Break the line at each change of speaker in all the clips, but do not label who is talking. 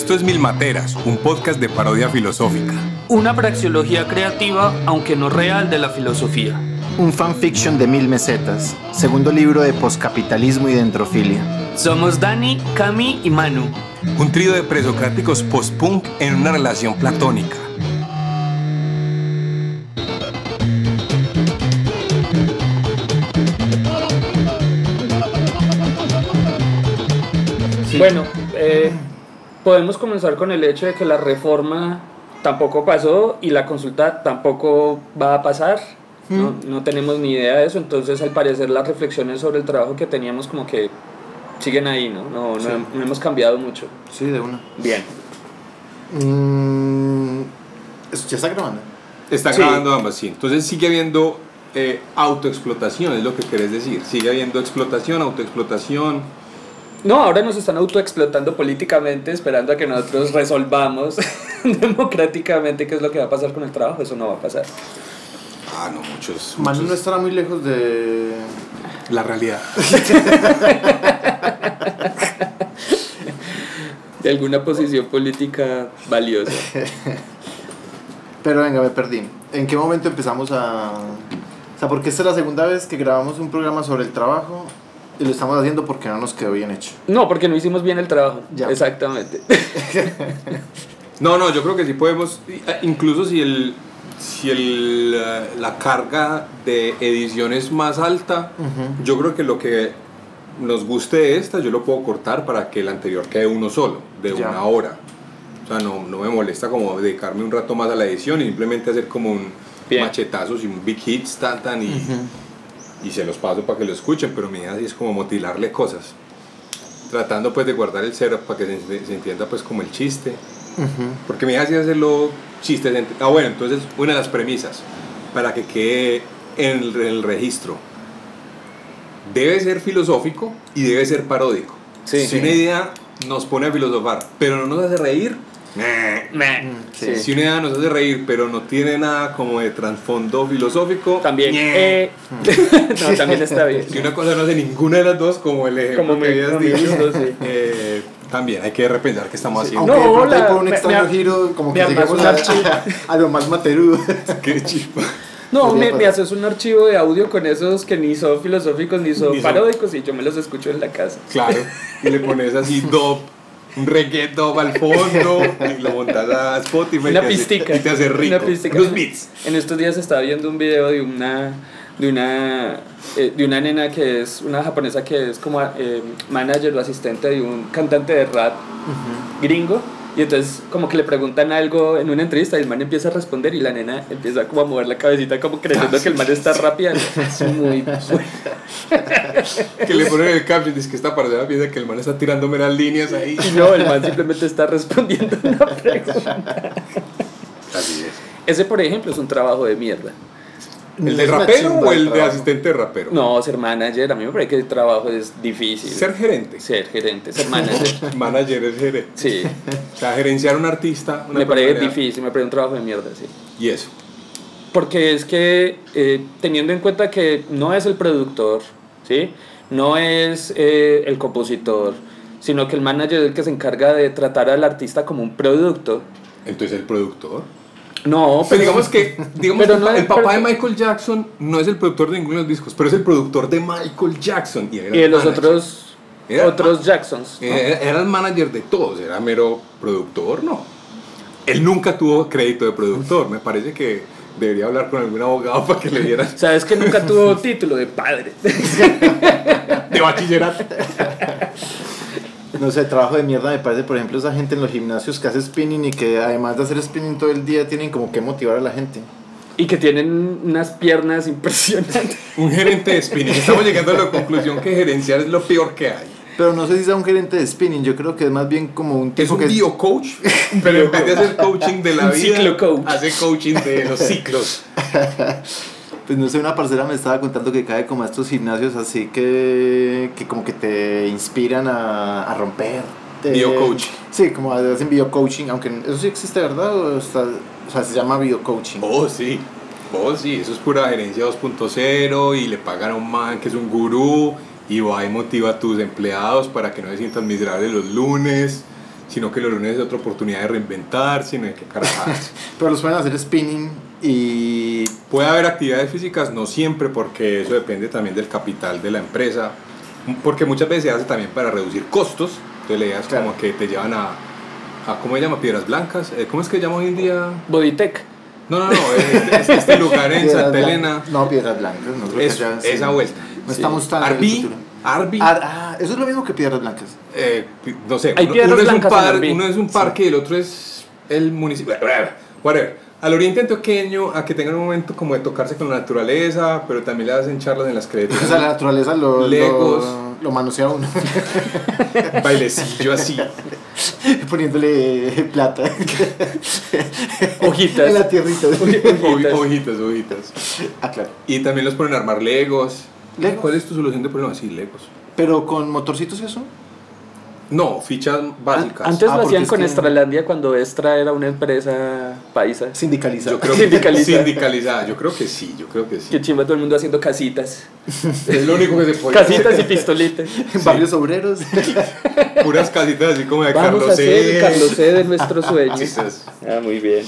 Esto es Mil Materas, un podcast de parodia filosófica.
Una praxeología creativa, aunque no real, de la filosofía.
Un fanfiction de 1000 mesetas. Segundo libro de poscapitalismo y dentrofilia.
Somos Dani, Cami y Manu.
Un trío de presocráticos post-punk en una relación platónica.
Sí. Bueno, podemos comenzar con el hecho de que la reforma tampoco pasó y la consulta tampoco va a pasar. No tenemos ni idea de eso, entonces al parecer las reflexiones sobre el trabajo que teníamos como que siguen ahí, ¿no?
Sí.
No hemos cambiado mucho.
Sí, de una.
Bien.
¿Ya está grabando?
Está
Sí.
grabando ambas, sí. Entonces sigue habiendo autoexplotación, es lo que querés decir. Sigue habiendo explotación, autoexplotación.
No, ahora nos están autoexplotando políticamente, esperando a que nosotros resolvamos democráticamente qué es lo que va a pasar con el trabajo. Eso no va a pasar.
Ah, no, muchos.
Manu no estará muy lejos de
La realidad.
De alguna posición política valiosa.
Pero venga, me perdí. ¿En qué momento empezamos a...? O sea, porque esta es la segunda vez que grabamos un programa sobre el trabajo y lo estamos haciendo porque no nos quedó bien hecho.
No, porque no hicimos bien el trabajo.
Ya.
Exactamente.
No, yo creo que sí podemos, incluso si la carga de edición es más alta, yo creo que lo que nos guste de esta, yo lo puedo cortar para que el anterior quede uno solo, de
Ya.
una hora. O sea, no me molesta como dedicarme un rato más a la edición y simplemente hacer como un
Bien.
machetazos y un big hits, tan, y se los paso para que lo escuchen, pero mi idea sí es como motilarle cosas. Tratando pues de guardar el cero para que se entienda pues como el chiste. Porque mi idea sí es hacerlo chistes. Bueno, entonces una de las premisas para que quede en el registro debe ser filosófico y debe ser paródico.
Sí.
Si una idea nos pone a filosofar pero no nos hace reír,
Sí.
si una idea nos hace reír pero no tiene nada como de trasfondo filosófico,
También. No, también está bien.
si una cosa no hace ninguna de las dos, como el ejemplo
Como
que habías
me
dicho,
gustó, sí.
también hay que repensar qué estamos haciendo.
Aunque
No,
de pronto
la-
por un
me-
extraño
me-
giro, como
me
que
armas
llegamos
un archivo.
a lo más materudo.
Qué chido.
No,
Podría
me haces un archivo de audio con esos que ni son filosóficos ni son
Ni son.
paródicos y yo me los escucho en la casa.
Claro, y le pones así dub, un reggae dub al fondo, y lo montas a Spotify
Una
y te hace-
pistica.
y te hace rico.
Una pistica.
Unos beats.
En estos días estaba viendo un video de una nena que es una japonesa que es como manager o asistente de un cantante de rap gringo. Y entonces como que le preguntan algo en una entrevista y el man empieza a responder y la nena empieza como a mover la cabecita como creyendo que el man está rapeando. Es muy bueno.
Que le ponen el caption, dice que esta parecida piensa que el man está tirándome las líneas ahí.
Y no, el man simplemente está respondiendo una pregunta.
Así es.
Ese, por ejemplo, es un trabajo de mierda.
¿El de
Es una
rapero
chimba
o el de
trabajo.
asistente de rapero?
No, ser manager, a mí me parece que el trabajo es difícil.
Ser gerente.
Ser gerente, ser manager.
Manager es gerente.
Sí,
O sea, gerenciar un artista. una
me parece
personalidad.
difícil, me parece un trabajo de mierda, sí.
Y eso.
Porque es que teniendo en cuenta que no es el productor, ¿sí? No es el compositor, sino que el manager es el que se encarga de tratar al artista como un producto.
Entonces el productor.
No,
Pero digamos que
pero no
el
es-
papá
pero-
de Michael Jackson no es el productor de ninguno de los discos, pero es el productor de Michael Jackson. Y, era
y de
el
los
manager. Era-
otros Jacksons, ¿no?
Era el manager de todos, era mero productor, no. Él nunca tuvo crédito de productor, me parece que debería hablar con algún abogado para que le dieran
Sabes que nunca tuvo título de padre.
de bachillerato.
No sé, trabajo de mierda me parece, por ejemplo, esa gente en los gimnasios que hace spinning y que además de hacer spinning todo el día tienen como que motivar a la gente.
Y que tienen unas piernas impresionantes.
Un gerente de spinning. Estamos llegando a la conclusión que gerenciar es lo peor que hay.
Pero no sé si sea un gerente de spinning, yo creo que es más bien como un
Es
tipo
un
que...
biocoach, pero en vez de hacer coaching de la
Un
vida,
ciclocoach.
hace coaching de los ciclos.
Pues no sé, una parcera me estaba contando que cae como a estos gimnasios así que como que te inspiran a romper.
Biocoaching.
Sí, como hacen biocoaching, aunque eso sí existe, ¿verdad? O sea, se llama biocoaching.
Oh, sí, eso es pura gerencia 2.0 y le pagan a un man que es un gurú y va y motiva a tus empleados para que no se sientan miserables los lunes. sino que los lunes es otra oportunidad de reinventarse, no hay que carajarse.
Pero los pueden hacer spinning y...
Puede haber actividades físicas, no siempre, porque eso depende también del capital de la empresa, porque muchas veces se hace también para reducir costos. Entonces la idea es como que te llevan a ¿cómo se llama? Piedras Blancas. ¿Cómo es que se llama hoy en día?
Bodytech.
No, este lugar en Santa Elena.
No, Piedras Blancas, no creo que sea,
esa vuelta.
No estamos tan
Arby.
Eso es lo mismo que Piedras Blancas.
No sé,
Hay Piedras Blancas
uno es un parque y el otro es el municipio. Whatever. Al oriente antioqueño, a que tengan un momento como de tocarse con la naturaleza, pero también le hacen charlas en las creativas.
O sea, la naturaleza lo manosea uno.
Bailecillo así.
Poniéndole plata.
Hojitas.
En la tierrita.
Hojitas.
Ah, claro.
Y también los ponen a armar Legos.
¿Legos?
¿Cuál es tu solución de problema? Sí, Legos.
¿Pero con motorcitos y eso?
No, fichas básicas.
Antes lo hacían
porque
con
es que-
Estralandia cuando Extra era una empresa paisa.
Sindicalizado.
Yo creo sindicalizada. Yo creo que sí.
Que chimba todo el mundo haciendo casitas.
Es lo único que se puede
Casitas y pistolitas.
En barrios obreros.
Puras casitas así como de
Vamos
Carlos
a hacer
C.
Carlos C de nuestros sueños.
Quizás.
Ah, muy bien.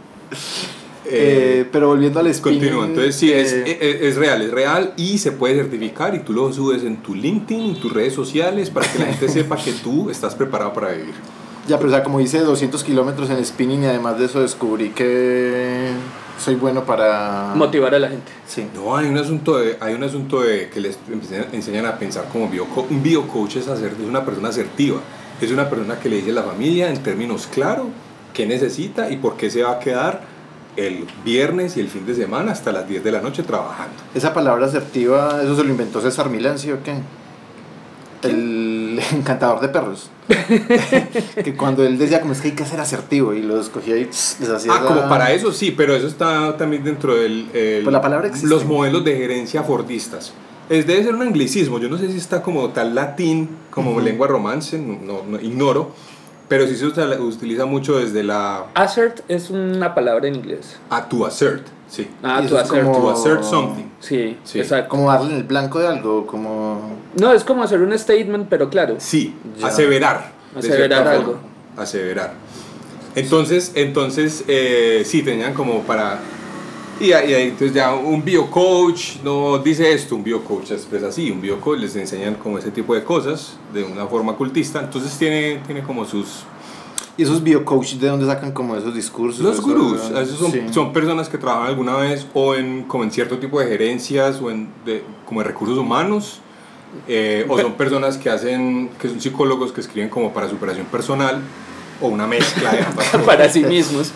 Pero volviendo al spinning.
Continúa, entonces sí, es real y se puede certificar y tú lo subes en tu LinkedIn, en tus redes sociales para que la gente sepa que tú estás preparado para vivir.
Ya, pero o sea, como hice 200 kilómetros en spinning y además de eso descubrí que soy bueno para...
Motivar a la gente.
Sí.
No, hay un asunto de que les enseñan a pensar como un biocoach es una persona asertiva, es una persona que le dice a la familia en términos claros qué necesita y por qué se va a quedar el viernes y el fin de semana hasta las 10 de la noche trabajando.
Esa palabra asertiva, ¿eso se lo inventó César Milán, sí o qué? El encantador de perros. Que cuando él decía como es que hay que ser asertivo y lo escogía y les hacía...
Como para eso sí, pero eso está también dentro del...
Pues la palabra existe.
Los modelos de gerencia fordistas. Debe ser un anglicismo, yo no sé si está como tal latín, como lengua romance, no ignoro, pero sí se utiliza mucho desde la...
Assert es una palabra en inglés.
To assert, sí.
Ah,
Y
to
eso es
assert.
como-
To assert something.
Sí,
Sí.
exacto.
Como darle en el blanco de algo, como...
No, es como hacer un statement, pero claro.
Sí,
Ya.
aseverar. de
Aseverar
cierta
algo.
forma. Aseverar. Entonces sí, tenían como para... Y ahí entonces ya un biocoach no dice esto, un biocoach expresa así, un biocoach les enseñan como ese tipo de cosas de una forma cultista, entonces tiene como sus...
¿Y esos biocoaches de dónde sacan como esos discursos?
Los
Eso,
gurús, esos
sí.
son personas que trabajan alguna vez o como en cierto tipo de gerencias o como en recursos humanos, o son personas que son psicólogos que escriben como para superación personal o una mezcla de ambas cosas.
Para sí mismos.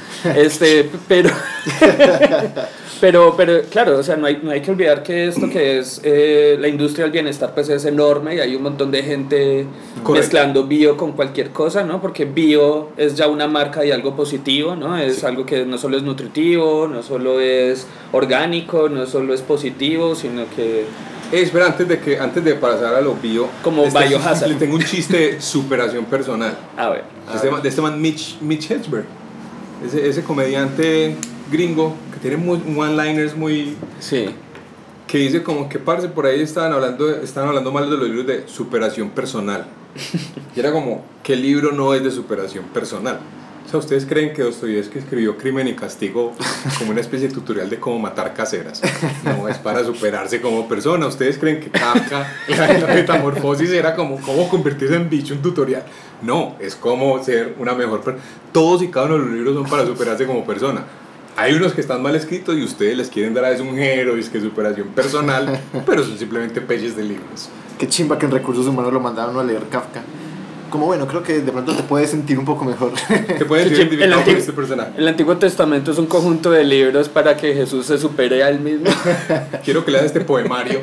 Pero claro, o sea, no hay que olvidar que esto que es la industria del bienestar pues es enorme y hay un montón de gente
Correcto.
mezclando bio con cualquier cosa, ¿no? Porque bio es ya una marca de algo positivo, ¿no? Es
Sí.
algo que no solo es nutritivo, no solo es orgánico, no solo es positivo, sino que...
Espera, antes de pasar a lo bio,
Como biohazard.
le tengo un chiste de superación personal.
A ver.
De este man Mitch Hedberg, ese comediante gringo que tiene one-liners muy...
Sí.
que dice como que parce, por ahí estaban hablando mal de los libros de superación personal. Y era como, ¿qué libro no es de superación personal? O sea, ¿ustedes creen que Dostoyevsky escribió Crimen y Castigo como una especie de tutorial de cómo matar caseras? No, es para superarse como persona. ¿Ustedes creen que Kafka, la metamorfosis era como cómo convertirse en bicho, un tutorial? No, es como ser una mejor persona. Todos y cada uno de los libros son para superarse como persona. Hay unos que están mal escritos y ustedes les quieren dar a eso un género y es que superación personal, pero son simplemente peces de libros.
Qué chimba que en recursos humanos lo mandaron a leer Kafka. Como bueno, creo que de pronto te puedes sentir un poco mejor.
Te puedes
Sí,
identificar con este personaje.
El Antiguo Testamento es un conjunto de libros para que Jesús se supere a él mismo.
Quiero que leas este poemario.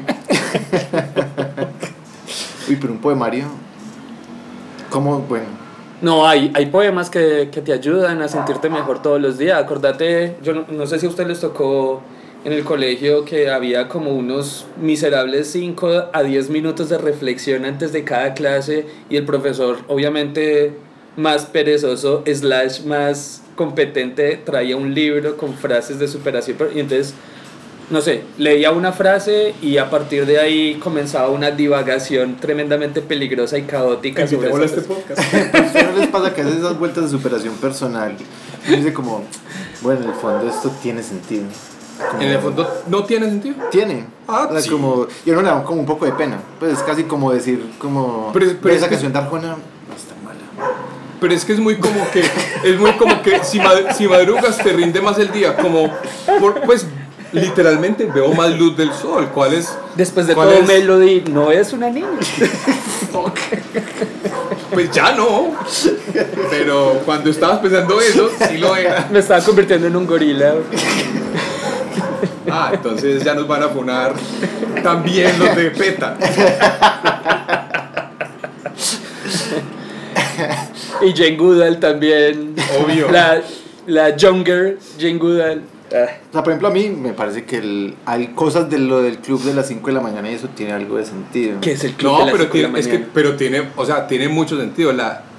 Uy, pero un poemario. ¿Cómo? Bueno.
No, hay poemas que te ayudan a sentirte mejor todos los días. Acordate, yo no sé si a ustedes les tocó en el colegio que había como unos miserables 5 a 10 minutos de reflexión antes de cada clase y el profesor, obviamente más perezoso / más competente, traía un libro con frases de superación y entonces, no sé, leía una frase y a partir de ahí comenzaba una divagación tremendamente peligrosa y caótica sobre
Invitémoslo a
esa
este
frase.
podcast.
¿Usted no les les pasa que haces esas vueltas de superación personal? Y dice como, bueno, en el fondo esto tiene sentido. Como,
En el fondo no tiene sentido.
tiene.
Ah,
O sea,
sí.
como, y a uno le da como un poco de pena. Pues es casi como decir, como,
Pero
esa
es que-
canción de Arjona no está mala.
Pero es que es muy como que si madrugas te rinde más el día, como pues literalmente veo más luz del sol. ¿Cuál es?
Después de
cuál
todo,
es?
Melody no es una niña.
Pues ya no. Pero cuando estabas pensando eso, sí lo era.
Me estaba convirtiendo en un gorila.
Ah, entonces ya nos van a funar también los de PETA.
Y Jane Goodall también.
Obvio.
La Younger Jane Goodall.
O sea, por ejemplo, a mí me parece que hay cosas de lo del club de las 5 de la mañana y eso tiene algo de sentido.
¿Qué es el club
No,
de las
pero
5 de la
tiene, es que,
mañana?
pero tiene, o sea, tiene mucho sentido.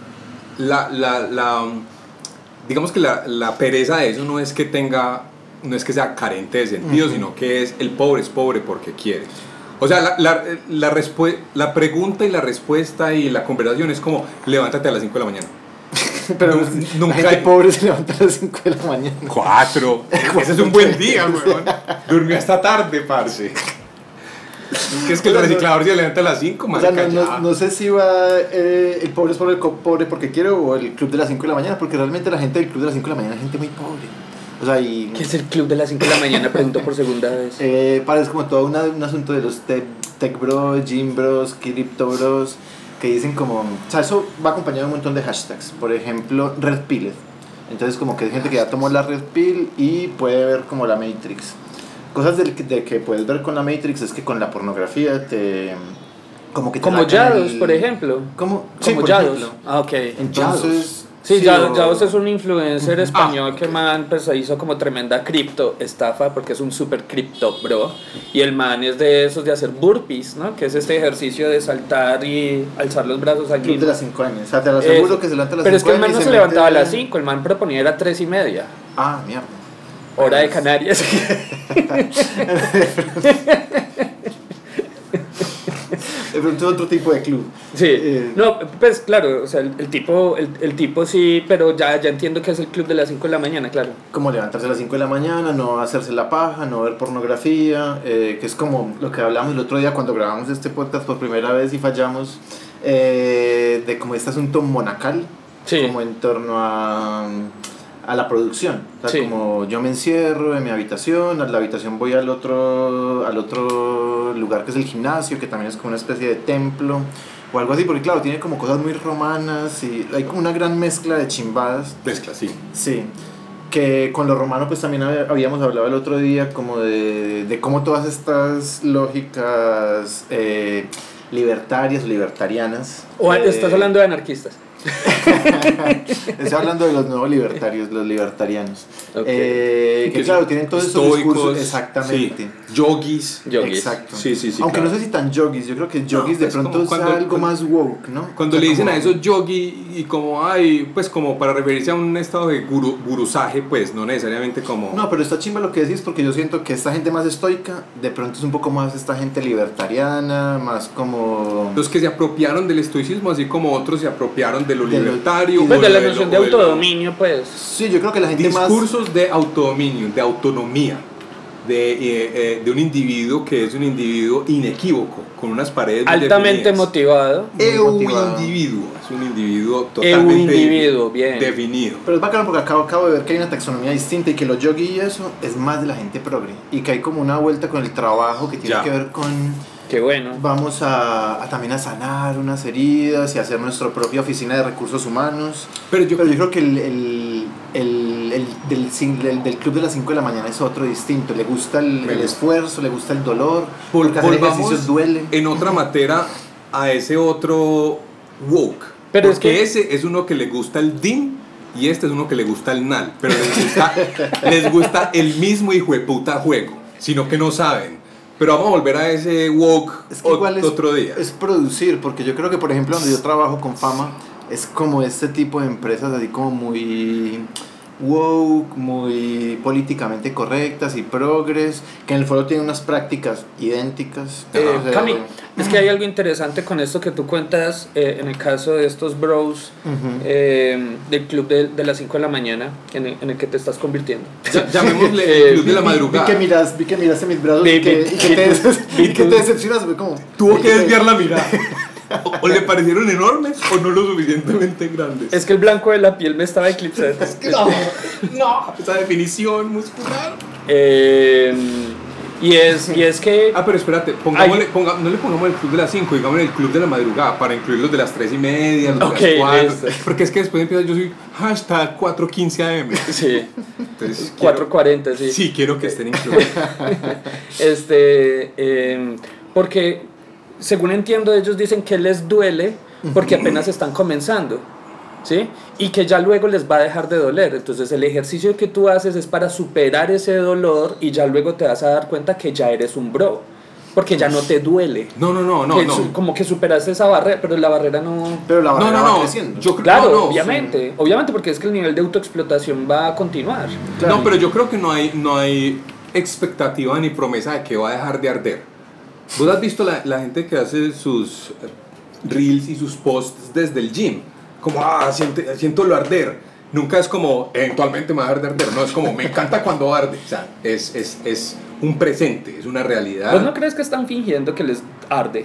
Digamos que la pereza de eso no es que tenga, no es que sea carente de sentido, sino que es el pobre es pobre porque quiere. O sea, la pregunta y la respuesta y la conversación es como, levántate a las 5 de la mañana.
Pero
Nunca
la gente
hay-
pobre se levanta a las 5 de la mañana.
4. Ese es un buen día, weón. Durmió hasta tarde, parce. Es que el reciclador se levanta a las 5,
O sea,
marica, ya.
no sé si va el pobre es pobre porque quiere o el club de las 5 de la mañana, porque realmente la gente del club de las 5 de la mañana es gente muy pobre. O sea, y
¿Qué es el club de las 5 de la mañana? Pregunto por segunda vez.
parece como todo un asunto de los tech bros, gym bros, crypto bros, que dicen como, o sea, eso va acompañado de un montón de hashtags. Por ejemplo, Red Pilled. Entonces como que hay gente que ya tomó la Red Pill y puede ver como la Matrix. Cosas de que puedes ver con la Matrix es que con la pornografía te... Como que te
Como
sacan
Yados, por ejemplo.
¿Cómo? Sí,
Como
por
Yados.
ejemplo.
Ah, ok.
Entonces...
Sí,
o-
Yados es un influencer español
ok.
que man pues hizo como tremenda cripto estafa porque es un super cripto bro y el man es de esos de hacer burpees, ¿no? Que es este ejercicio de saltar y alzar los brazos al
Club
mismo.
de las 5 años. O sea, te lo aseguro
Eso.
que se levanta a las 5
Pero es que el man no
y
se
mete-
levantaba a las 5, el man proponía era 3:30,
Ah, mierda.
hora de Canarias.
De pronto es otro tipo de club.
Sí, no, pues claro, o sea, el tipo sí, pero ya entiendo que es el club de las 5 de la mañana, claro.
Como levantarse a las 5 de la mañana, no hacerse la paja, no ver pornografía, que es como lo que hablamos el otro día cuando grabamos este podcast por primera vez y fallamos, de como este asunto monacal,
Sí.
como en torno a la producción. O sea,
Sí.
como yo me encierro en mi habitación, a la habitación voy al otro lugar que es el gimnasio, que también es como una especie de templo o algo así, porque claro, tiene como cosas muy romanas y hay como una gran mezcla de chimbadas.
Mezcla, sí.
Sí, que con lo romano pues también habíamos hablado el otro día como de cómo todas estas lógicas libertarias o libertarianas.
O estás hablando de anarquistas.
Estoy hablando de los nuevos libertarios, los libertarianos.
Ok.
Que claro, tienen todos esos
Estoicos,
discursos. Exactamente.
sí, yogis.
Yogis.
Exacto.
Sí, sí, sí,
Aunque
claro.
no sé si tan yogis, yo creo que yogis de
es
pronto
como
es
cuando-
algo más woke, ¿no?
Cuando
O sea,
le dicen
como-
a esos yogi y como ay, pues como para referirse a un estado de gurusaje, pues no necesariamente como
No, pero está chimba lo que decís porque yo siento que esta gente más estoica de pronto es un poco más esta gente libertariana, más como...
los que se apropiaron del estoicismo, así como otros se apropiaron de lo
De lo-
libertario.
Pues
o
de la
lo-
noción de
o lo-
autodominio, pues.
Sí, yo creo que la gente más...
Discursos de autodominio, de autonomía, de un individuo que es un individuo inequívoco, con unas paredes muy
Altamente
definidas.
motivado.
motivado.
Es un individuo totalmente
individuo, bien.
definido.
Pero es bacano porque acabo de ver que hay una taxonomía distinta y que los yogi y eso es más de la gente progre. Y que hay como una vuelta con el trabajo que tiene
Ya.
que ver con...
Qué bueno.
Vamos a también a sanar unas heridas y hacer nuestra propia oficina de recursos humanos.
Pero yo,
Pero yo creo que del club de las 5 de la mañana es otro distinto. Le gusta
Me
el
gusta.
esfuerzo, le gusta el dolor. Porque hacer
volvamos
ejercicios duele.
en otra materia a ese otro woke.
Pero es
porque
que-
ese es uno que le gusta el din y este es uno que le gusta el nal. Pero les gusta el mismo hijo de puta juego, sino que no saben. Pero vamos a volver a ese woke
Es que igual
otro día.
es producir, porque yo creo que, por ejemplo, donde yo trabajo con Fama, es como este tipo de empresas así como muy woke, muy políticamente correctas y progres, que en el foro tienen unas prácticas idénticas. O sea,
Cami, es que hay algo interesante con esto que tú cuentas en el caso de estos bros del club de las 5 de la mañana en el que te estás convirtiendo.
Llamémosle el club de la madrugada.
Vi que miraste mis brazos y que te decepcionas. Fue como,
Tuvo que desviar la mirada. O le parecieron enormes o no lo suficientemente grandes.
Es que el blanco de la piel me estaba eclipsando.
No, esa definición muscular.
Y es que...
Pero espérate, no le pongamos el club de las 5, digamos el club de la madrugada, para incluir los de las 3:30, los de las 4. Porque es que después empieza, yo soy hashtag 4:15 AM.
Sí.
Entonces,
4:40, sí.
Sí, quiero que estén incluidos.
Porque, según entiendo, ellos dicen que les duele porque apenas están comenzando, ¿sí? Y que ya luego les va a dejar de doler. Entonces el ejercicio que tú haces es para superar ese dolor y ya luego te vas a dar cuenta que ya eres un bro, porque ya no te duele.
No.
Como que superaste esa barrera, pero la barrera no...
Pero la barrera va creciendo.
Claro, obviamente, porque es que el nivel de autoexplotación va a continuar.
Claro.
No, pero yo creo que no hay expectativa ni promesa de que va a dejar de arder. ¿Vos has visto la gente que hace sus reels y sus posts desde el gym? Como, siento lo arder. Nunca es como, eventualmente me va a dejar de arder. No, es como, me encanta cuando arde. O sea, es un presente, es una realidad.
¿Vos no crees que están fingiendo que les arde?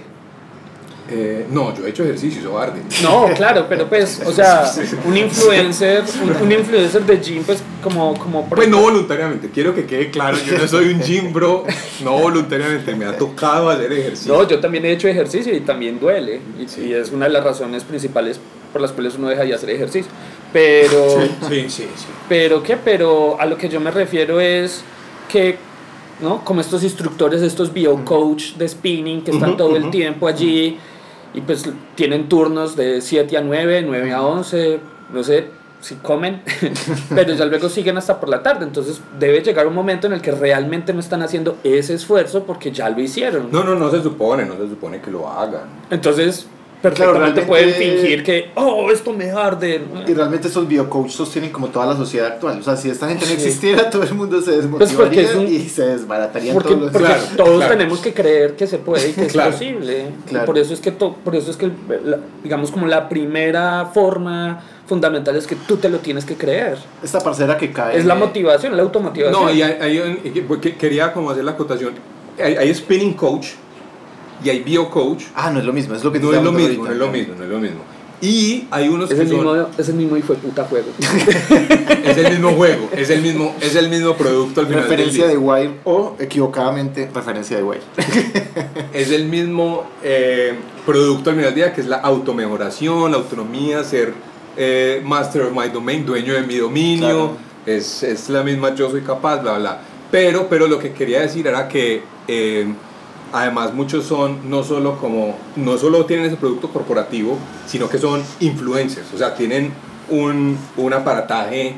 No, yo he hecho ejercicio, eso arde.
No, claro, pero pues, o sea, un influencer de gym, pues como
pues no voluntariamente, quiero que quede claro, yo no soy un gym bro, no voluntariamente, me ha tocado hacer ejercicio.
No, yo también he hecho ejercicio y también duele, y es una de las razones principales por las cuales uno deja de hacer ejercicio. Pero
Sí.
Pero a lo que yo me refiero es que, ¿no? Como estos instructores, estos biocoach de spinning que están todo el tiempo allí y pues tienen turnos de 7 a 9, 9 a 11, no sé si comen, pero ya luego siguen hasta por la tarde. Entonces debe llegar un momento en el que realmente no están haciendo ese esfuerzo porque ya lo hicieron.
No se supone que lo hagan.
Entonces perfectamente
claro,
pueden fingir que, esto me arde.
Y realmente esos biocoaches sostienen como toda la sociedad actual. O sea, si esta gente no existiera, todo el mundo se desmotivaría y se desbaratarían todos los...
Porque todos tenemos que creer que se puede y que es posible.
Claro.
Y por eso es que digamos como la primera forma fundamental es que tú te lo tienes que creer.
Esta parcera que cae...
Es la motivación, la automotivación.
No, y quería como hacer la acotación. Hay spinning coach y hay biocoach.
No es lo mismo, es lo que
no es lo mismo. Y hay unos
es el mismo hijo de puta juego.
Es el mismo producto al final
referencia
del día.
de Wire o equivocadamente referencia de Wire.
Es el mismo producto al final del día, que es la automejoración, la autonomía, ser master of my domain, dueño de mi dominio. Claro. Es la misma yo soy capaz, bla bla. Pero lo que quería decir era que además muchos son no solo tienen ese producto corporativo, sino que son influencers, o sea, tienen un aparataje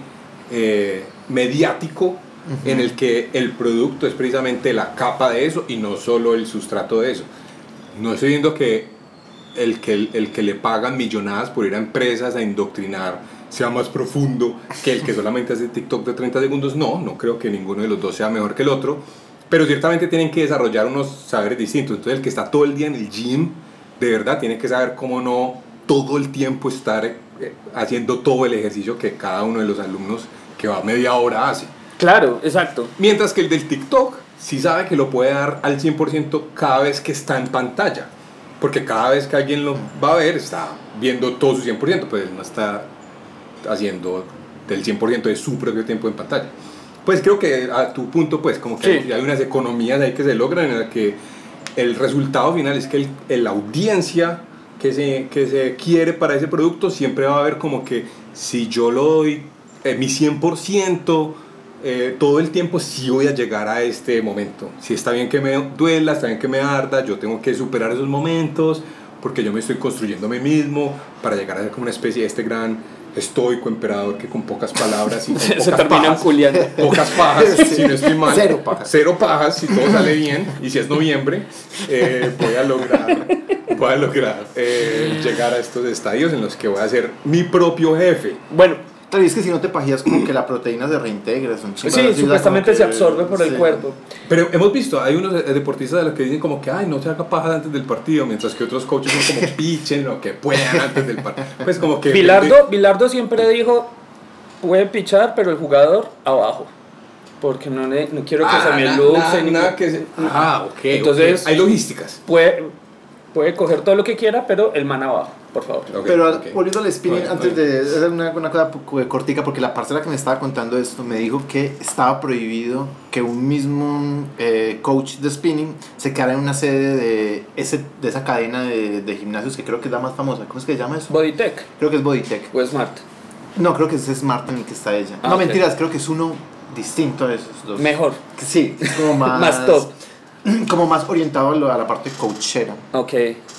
mediático en el que el producto es precisamente la capa de eso y no solo el sustrato de eso. No estoy diciendo que el que le pagan millonadas por ir a empresas a indoctrinar sea más profundo que el que solamente hace TikTok de 30 segundos. No creo que ninguno de los dos sea mejor que el otro, pero ciertamente tienen que desarrollar unos saberes distintos. Entonces el que está todo el día en el gym, de verdad tiene que saber cómo no todo el tiempo estar haciendo todo el ejercicio que cada uno de los alumnos que va media hora hace.
Claro, exacto.
Mientras que el del TikTok sí sabe que lo puede dar al 100% cada vez que está en pantalla, porque cada vez que alguien lo va a ver está viendo todo su 100%, pues él no está haciendo del 100% de su propio tiempo en pantalla. Pues creo que a tu punto, pues como que hay unas economías ahí que se logran en las que el resultado final es que la audiencia que se quiere para ese producto siempre va a ver como que si yo lo doy mi 100%, todo el tiempo sí voy a llegar a este momento. Si está bien que me duela, está bien que me arda, yo tengo que superar esos momentos porque yo me estoy construyendo a mí mismo para llegar a ser como una especie de este gran estoico emperador que con pocas palabras y con
se terminan culiando.
Pocas pajas, si no estoy mal,
cero
pajas, si todo sale bien y si es noviembre, voy a lograr llegar a estos estadios en los que voy a ser mi propio jefe.
Bueno,
Claro, y es que si no te pajías como que la proteína se reintegra, son chimbadas
Sí,
así,
supuestamente
como que-
se absorbe por el
sí.
cuerpo.
Pero hemos visto, hay unos deportistas de los que dicen como que, ay, no se haga paja antes del partido, mientras que otros coaches son como pichen lo que puedan antes del partido. Pues como que...
Bilardo siempre dijo, puede pichar, pero el jugador abajo. Porque no quiero que se me luce.
Ok.
Entonces,
ok. Hay logísticas.
Puede coger todo lo que quiera, pero el man abajo, por favor.
Ok,
Pero
ok.
volviendo al spinning,
Bueno,
antes
bueno.
de hacer una cosa cortica, porque la parcera que me estaba contando esto me dijo que estaba prohibido que un mismo coach de spinning se quedara en una sede de esa cadena de gimnasios que creo que es la más famosa. ¿Cómo es que se llama eso?
Bodytech
Creo que es Bodytech.
o Smart.
No, creo que es Smart en el que está ella.
Ah,
No,
ok.
mentiras, creo que es uno distinto a esos dos.
Mejor,
Sí, es como más...
más top.
Como más orientado a la parte coachera.
Ok.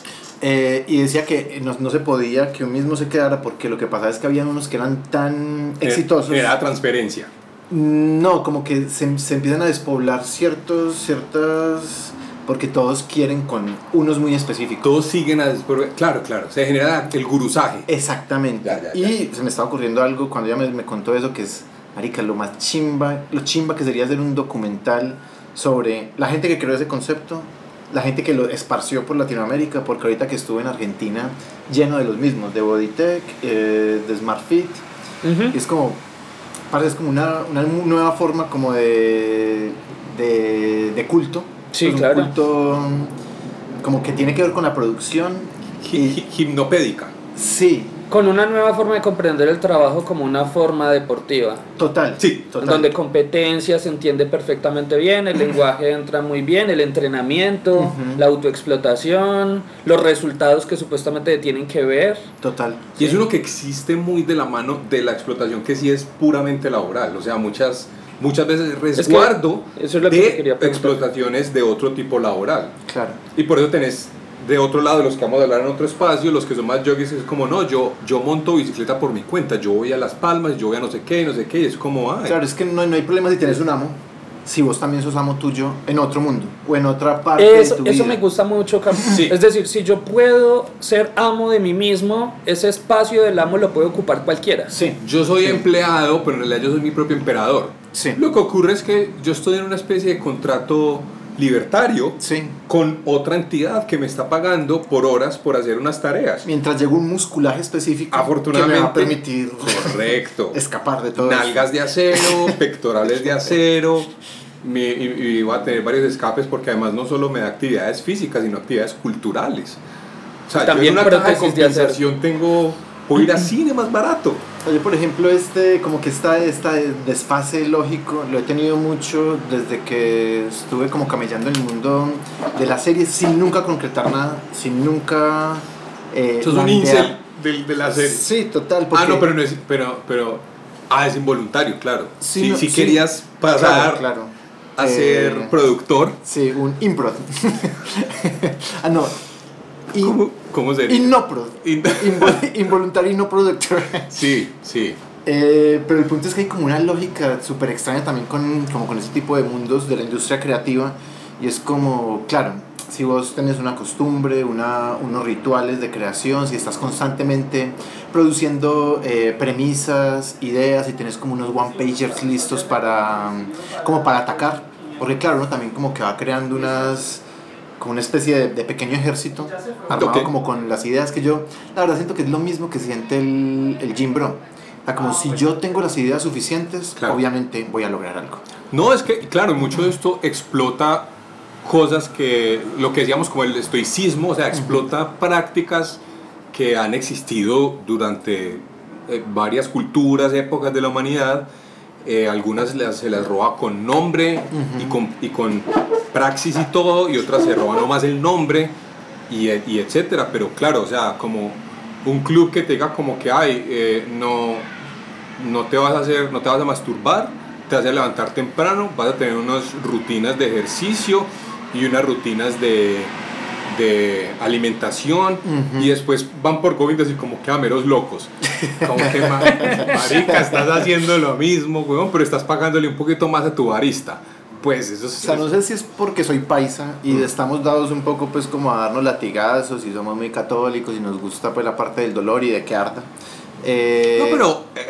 Y decía que no se podía que un mismo se quedara porque lo que pasaba es que había unos que eran tan exitosos.
Era transferencia.
No, como que se empiezan a despoblar ciertas... Porque todos quieren con unos muy específicos.
Todos siguen a... Claro, se genera el gurusaje.
Exactamente.
Ya.
Y se me estaba ocurriendo algo cuando ella me contó eso, que es, marica, lo chimba que sería hacer un documental sobre la gente que creó ese concepto, la gente que lo esparció por Latinoamérica, porque ahorita que estuve en Argentina, lleno de los mismos, de Bodytech, de SmartFit,
Ujú.
y es como, parece como una nueva forma como de culto.
Sí,
Es un
claro.
culto como que tiene que ver con la producción.
Gimnopédica.
Sí,
Con una nueva forma de comprender el trabajo como una forma deportiva.
total.
Sí,
total.
Donde competencia se entiende perfectamente bien, el lenguaje entra muy bien, el entrenamiento,
Ujú.
la autoexplotación, los resultados que supuestamente tienen que ver.
Total.
Y es uno que existe muy de la mano de la explotación que sí es puramente laboral. O sea, muchas veces resguardo
eso es lo que te
de
quería preguntar.
explotaciones de otro tipo laboral.
Claro.
Y por eso tenés de otro lado, los que vamos a hablar en otro espacio, los que son más yogis, es como, no, yo monto bicicleta por mi cuenta, yo voy a Las Palmas, yo voy a no sé qué, y es como, ay,
Claro, es que no hay problema si tienes un amo, si vos también sos amo tuyo en otro mundo o en otra parte de tu vida.
Eso me gusta mucho,
Sí.
Es decir, si yo puedo ser amo de mí mismo, ese espacio del amo lo puede ocupar cualquiera.
Sí.
yo soy
Sí.
empleado, pero en realidad yo soy mi propio emperador.
Sí.
Lo que ocurre es que yo estoy en una especie de contrato libertario
Sí.
con otra entidad que me está pagando por horas por hacer unas tareas.
Mientras llega un musculaje específico
Afortunadamente,
que me va a permitir
correcto.
escapar de todo
Nalgas de acero, pectorales de acero, y voy a tener varios escapes porque además no solo me da actividades físicas, sino actividades culturales. O sea,
También
yo en una caja de
prótesis de acero.
compensación puedo ir a cine más barato.
Yo, por ejemplo, como que esta desfase lógico lo he tenido mucho desde que estuve como camellando en el mundo de las series sin nunca concretar nada, sin nunca...
Eso es un
plantear.
incel de la serie.
Sí, total.
Ah, no, pero no es, pero es involuntario, claro.
Sí,
Si
no, sí.
querías pasar
Claro.
a ser productor,
Sí, un improd. No.
¿cómo sería?
Innoprod. Involuntario no productor.
Sí.
Pero el punto es que hay como una lógica súper extraña también como con ese tipo de mundos de la industria creativa. Y es como, claro, si vos tenés una costumbre, unos rituales de creación, si estás constantemente produciendo premisas, ideas y tenés como unos one-pagers listos como para atacar. Porque claro, uno también como que va creando como una especie de pequeño ejército armado
Ok.
como con las ideas que yo, la verdad siento que es lo mismo que siente el Jim Bro. O sea, como si yo tengo las ideas suficientes,
Claro.
obviamente voy a lograr algo.
No, es que, claro, mucho de esto explota cosas que, lo que decíamos como el estoicismo, o sea, explota prácticas que han existido durante varias culturas, épocas de la humanidad. Algunas se las roba con nombre y con praxis y todo, y otras se roban nomás el nombre y etcétera. Pero claro, o sea, como un club que te diga como que no te vas a masturbar, te vas a levantar temprano, vas a tener unas rutinas de ejercicio y unas rutinas de alimentación, y después van por COVID así como que meros locos, como que marica, estás haciendo lo mismo, weón, pero estás pagándole un poquito más a tu barista. Pues eso es,
O sea, no sé si es porque soy paisa y estamos dados un poco pues como a darnos latigazos y somos muy católicos y nos gusta pues la parte del dolor y de que arda.
no, pero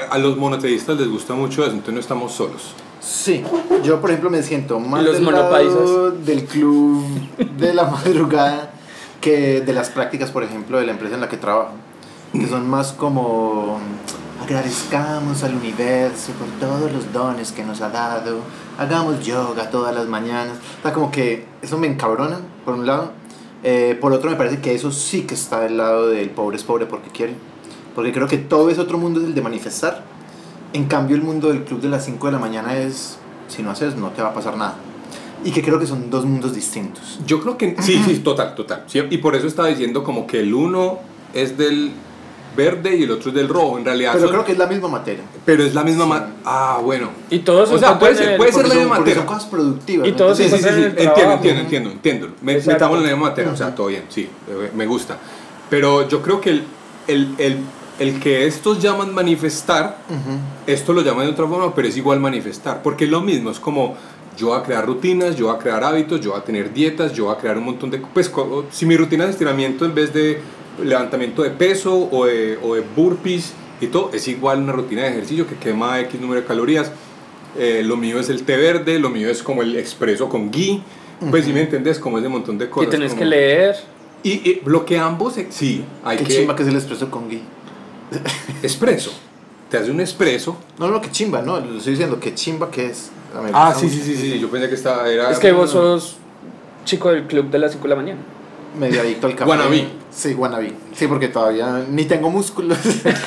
a los monoteístas les gusta mucho eso, entonces no estamos solos.
Sí, yo por ejemplo me siento más
Los
del
monopaisas.
lado del club de la madrugada que de las prácticas, por ejemplo, de la empresa en la que trabajo, que son más como agradezcamos al universo por todos los dones que nos ha dado, hagamos yoga todas las mañanas. O sea, como que eso me encabrona, por un lado. Por otro, me parece que eso sí que está del lado del pobre es pobre porque quiere. Porque creo que todo ese otro mundo es el de manifestar. En cambio, el mundo del club de las 5 de la mañana es, si no haces, no te va a pasar nada. Y que creo que son dos mundos distintos.
Yo creo que sí, total. Sí, y por eso estaba diciendo como que el uno es del verde y el otro es del rojo, en realidad.
Pero creo que es la misma materia.
Pero es la misma bueno.
Y todos
O sea, puede ser la misma
Porque
materia.
son cosas productivas.
Y
¿no?
todos
Sí,
Entonces,
se encuentran en el trabajo.
Entiendo.
Exacto.
Metamos en la misma materia, o sea, todo bien, sí, me gusta. Pero yo creo que el que estos llaman manifestar, esto lo llaman de otra forma, pero es igual manifestar, porque es lo mismo, es como yo voy a crear rutinas, yo voy a crear hábitos, yo voy a tener dietas, yo voy a crear un montón de... Pues si mi rutina de estiramiento en vez de levantamiento de peso o de burpees y todo, es igual una rutina de ejercicio que quema X número de calorías. Lo mío es el té verde, lo mío es como el expreso con ghee, pues si me entendés, como ese montón de cosas.
Y tenés
como...
que leer.
Y lo que ambos, sí, hay
qué
que...
chimba que es el espresso con ghee.
Expreso, te hace un expreso.
No, que chimba, no, lo estoy diciendo, que chimba que es.
Sí, yo pensé que era...
Es que vos sos chico del club de las 5 de la mañana.
Medio adicto al café.
Wannabe.
Sí, wannabe. Sí, porque todavía ni tengo músculos.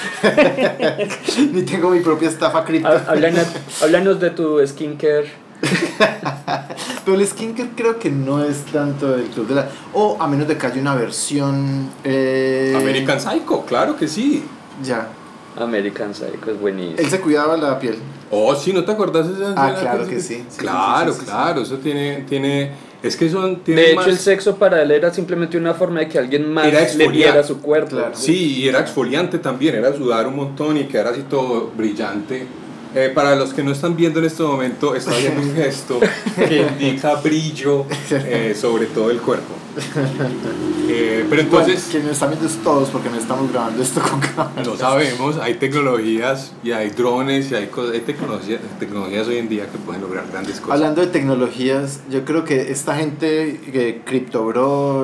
Ni tengo mi propia estafa cripto.
Háblanos de tu skincare.
Pero el skincare creo que no es tanto del club de la... O a menos de que haya una versión...
American Psycho, claro que sí.
Ya.
American Psycho es buenísimo.
Él se cuidaba la piel.
Oh, sí, ¿no te acordás de esa?
Claro que sí.
Claro,
Sí.
eso tiene... Es que son...
De hecho, el sexo para él era simplemente una forma de que alguien más le diera su cuerpo.
Claro.
Sí, y era exfoliante también, era sudar un montón y quedar así todo brillante. Para los que no están viendo en este momento, está haciendo un gesto que indica brillo sobre todo el cuerpo. Pero entonces...
Bueno, quienes están viendo es todos porque no estamos grabando esto con cámara.
No sabemos, hay tecnologías y hay drones y hay tecnologías hoy en día que pueden lograr grandes cosas.
Hablando de tecnologías, yo creo que esta gente, CryptoBro,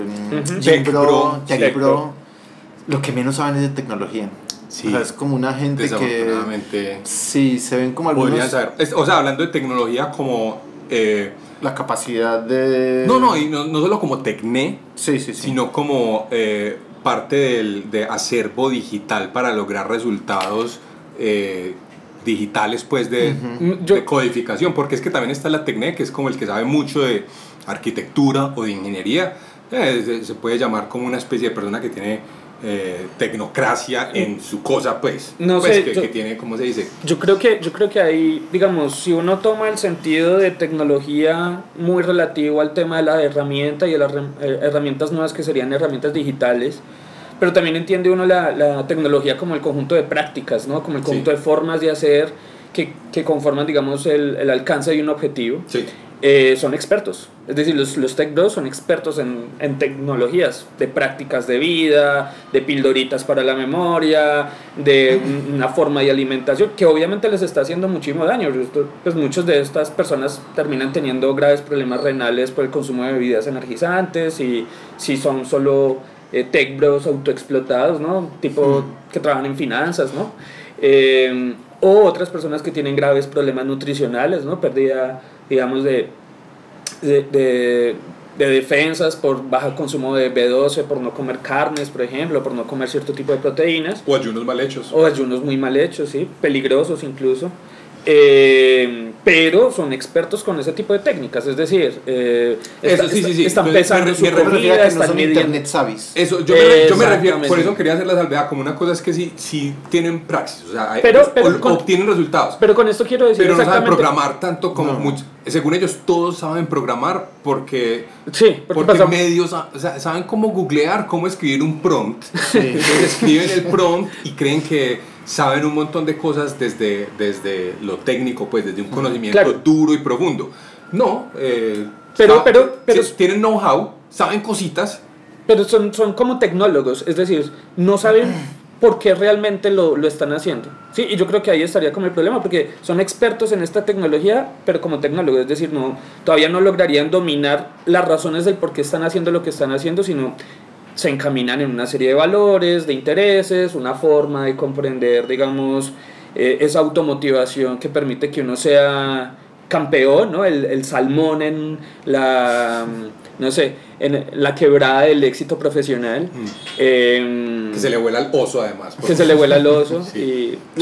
Gymbro, TechBro, lo que menos saben es de tecnología.
Sí,
o sea, es como una gente
desafortunadamente,
que... Sí, se ven como algunos...
podrían saber. O sea, hablando de tecnología como...
la capacidad de...
y no solo como tecné,
sí.
sino como parte de acervo digital para lograr resultados digitales, pues de codificación, porque es que también está la tecné, que es como el que sabe mucho de arquitectura o de ingeniería. Se puede llamar como una especie de persona que tiene tecnocracia en su cosa, pues,
no
pues
sé,
que tiene, ¿cómo se dice?
Yo creo que ahí, digamos, si uno toma el sentido de tecnología muy relativo al tema de la herramienta y de las herramientas nuevas que serían herramientas digitales, pero también entiende uno la tecnología como el conjunto de prácticas, ¿no? Como el conjunto de formas de hacer que conforman, digamos, el alcance de un objetivo.
Sí.
Son expertos, es decir, los tech bros son expertos en tecnologías, de prácticas de vida, de pildoritas para la memoria, de una forma de alimentación que obviamente les está haciendo muchísimo daño. Pues muchos de estas personas terminan teniendo graves problemas renales por el consumo de bebidas energizantes, y si son solo tech bros autoexplotados, ¿no? Tipo que trabajan en finanzas, ¿no? O otras personas que tienen graves problemas nutricionales, ¿no? Pérdida, digamos, de defensas por bajo consumo de B12, por no comer carnes, por ejemplo, por no comer cierto tipo de proteínas.
O ayunos mal hechos.
O ayunos muy mal hechos, ¿sí? Peligrosos incluso. Pero son expertos con ese tipo de técnicas, es decir, están pesando su comida, están midiendo.
internet savvies.
Eso, yo me refiero, por eso quería hacer la salvedad, como una cosa es que sí tienen praxis, o sea, obtienen resultados.
Pero con esto quiero decir
pero no saben
exactamente,
programar tanto como muchos. Según ellos, todos saben programar porque medios, o sea, saben cómo googlear, cómo escribir un prompt. Entonces escriben el prompt y creen que saben un montón de cosas desde lo técnico, pues desde un conocimiento duro y profundo. No, pero
tienen
know-how, saben cositas.
Pero son como tecnólogos, es decir, no saben por qué realmente lo están haciendo. Sí, y yo creo que ahí estaría como el problema, porque son expertos en esta tecnología, pero como tecnólogos, es decir, todavía no lograrían dominar las razones del por qué están haciendo lo que están haciendo, sino se encaminan en una serie de valores, de intereses, una forma de comprender, digamos, esa automotivación que permite que uno sea campeón, ¿no? El salmón en la, no sé, en la quebrada del éxito profesional.
Que se le vuela al oso, además.
Que se le vuela al oso.
Sí.
Y,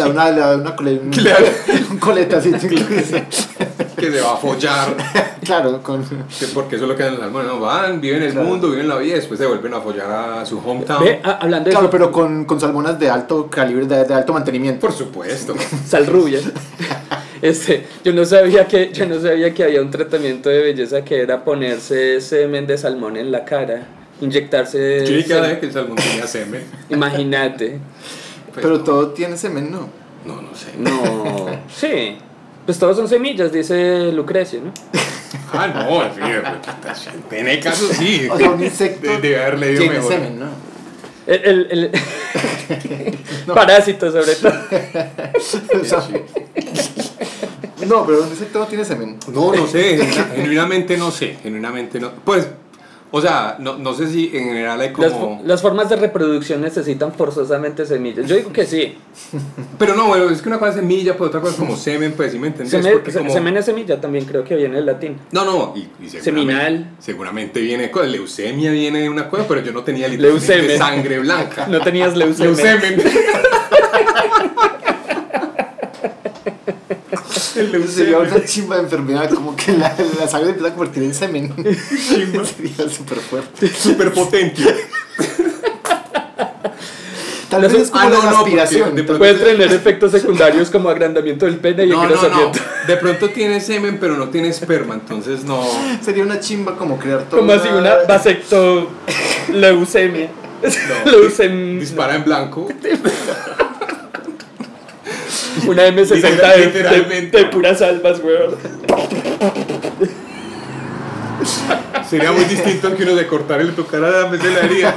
un coleta así.
Que se va a follar.
Claro,
porque eso es lo que hacen los salmones, ¿no? Van, viven el mundo, viven la vida y después se vuelven a follar a su hometown.
Hablando de
claro,
eso,
pero con salmonas de alto calibre, de alto mantenimiento.
Por supuesto.
Sal rubia. Yo no sabía que había un tratamiento de belleza que era ponerse semen de salmón en la cara, inyectarse.
Yo dije que el salmón tenía semen.
Imagínate.
Pero todo tiene semen, ¿no?
No sé.
No. Sí. Pues todos son semillas, dice Lucrecia, ¿no?
No, en fin, en el caso sí.
O sea, un insecto
debe haber leído
tiene
mejor.
semen, ¿no?
No. Parásitos, sobre todo.
O sea, no, pero un insecto no tiene semen.
No sé, genuinamente no sé, Pues, o sea, no sé si en general hay como...
Las formas de reproducción necesitan forzosamente semillas. Yo digo que sí.
Pero no, bueno, es que una cosa es semilla, pues otra cosa es como semen, pues sí me entendés.
Semen es semilla, también creo que viene del latín.
No, y
seminal.
Seguramente viene, leucemia viene de una cosa, pero yo no tenía literalmente sangre blanca.
No tenías leusemen.
Sería una chimba de enfermedad, como que la sangre empieza a convertir en semen. Chimba. Sería súper fuerte.
Súper potente.
Tal vez es como la aspiración.
Puede tener efectos secundarios como agrandamiento del pene y engrosamiento.
No. De pronto tiene semen, pero no tiene esperma, entonces no.
Sería una chimba como crear todo.
Como así una vasectoleucemia.
Dispara en blanco.
Una M60 de puras almas, weón.
Sería muy distinto que uno de cortar y le tocara la vez de la herida.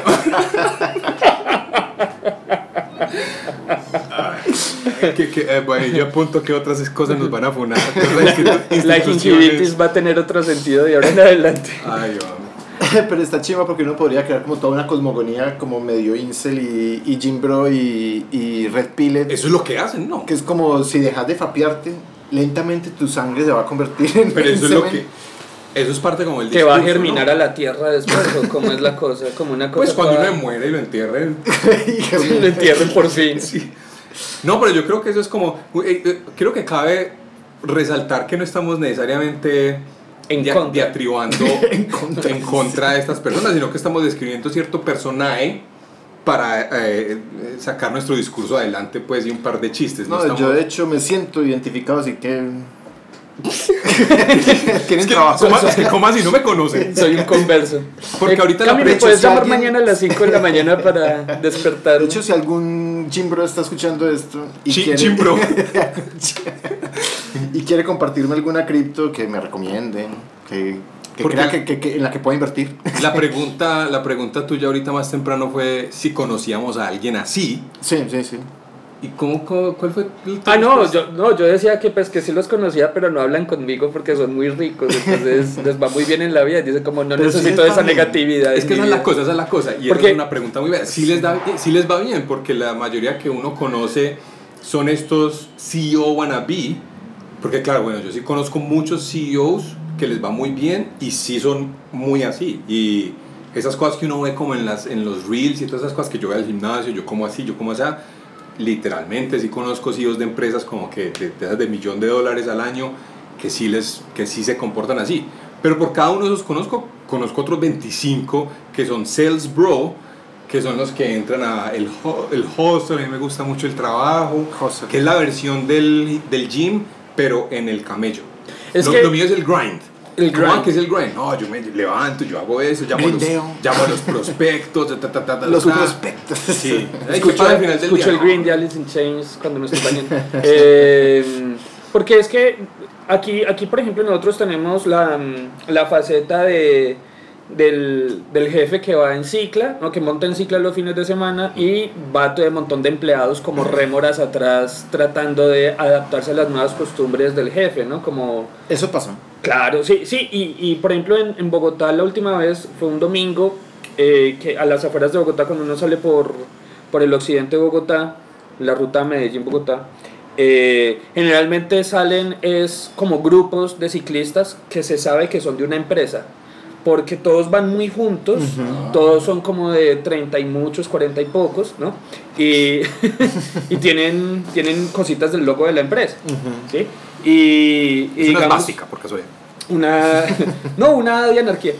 Bueno, yo apunto que otras cosas nos van a funar.
La gingivitis va a tener otro sentido de ahora en adelante.
Ay, vamos.
Pero está chima porque uno podría crear como toda una cosmogonía como medio incel y Jim Bro y Red Pillet.
Eso es lo que hacen, ¿no?
Que es como si dejas de fapearte, lentamente tu sangre se va a convertir en
Pero eso
en
es lo
semen.
que... Eso es parte como el
que
discurso,
va a germinar, ¿no?, a la tierra después, o cómo es la cosa, como una cosa.
Pues cuando uno muere y lo entierren.
Lo entierren por fin.
Sí. No, pero yo creo que eso es como... creo que cabe resaltar que no estamos necesariamente diatribando en contra de estas personas, sino que estamos describiendo cierto personaje para sacar nuestro discurso adelante, pues, y un par de chistes.
No,
estamos...
yo de hecho me siento identificado, así que...
¿Tienen trabajo? ¿Cómo así no me conocen?
Soy un converso.
Porque ahorita
Cami, me puedes llamar
alguien...
mañana a las 5 de la mañana para despertar.
De hecho, si algún Jimbro está escuchando esto y
Jimbro
y quiere compartirme alguna cripto que me recomienden, que crea que en la que pueda invertir.
La pregunta tuya ahorita más temprano fue si conocíamos a alguien así.
Sí.
¿Y cuál fue el
yo decía que pues que sí los conocía, pero no hablan conmigo porque son muy ricos, entonces les va muy bien en la vida, dicen como no
pero
necesito esa negatividad.
Es que esa es la cosa, y
porque
es una pregunta muy buena. Sí les va bien, porque la mayoría que uno conoce son estos CEO wannabe, porque claro, bueno, yo sí conozco muchos CEOs que les va muy bien y sí son muy así, y esas cosas que uno ve como en los reels y todas esas cosas que yo voy al gimnasio, yo como así, literalmente sí conozco CEOs de empresas como que de esas de $1 millón al año que sí se comportan así, pero por cada uno de esos conozco otros 25 que son sales bro, que son los que entran a el hustle. A mí me gusta mucho el trabajo, que es la versión del gym pero en el camello. Lo mío es el grind. ¿Qué es el grind? No, yo me levanto, yo hago eso, llamo a los prospectos,
los prospectos.
Sí.
Escucho el Green de Alice in Chains cuando me estoy bañando. Porque es que aquí por ejemplo nosotros tenemos la faceta de del jefe que va en cicla, ¿no? Que monta en cicla los fines de semana y va todo un montón de empleados como rémoras atrás tratando de adaptarse a las nuevas costumbres del jefe, ¿no? Como...
Eso pasó.
Claro, sí, y por ejemplo en Bogotá la última vez fue un domingo, que a las afueras de Bogotá, cuando uno sale por el occidente de Bogotá, la ruta Medellín-Bogotá, generalmente salen es como grupos de ciclistas que se sabe que son de una empresa, porque todos van muy juntos, todos son como de 30 y muchos, 40 y pocos, ¿no? Y, y tienen cositas del logo de la empresa, ¿sí? Y
digamos, una básica, por casualidad.
Una de anarquía.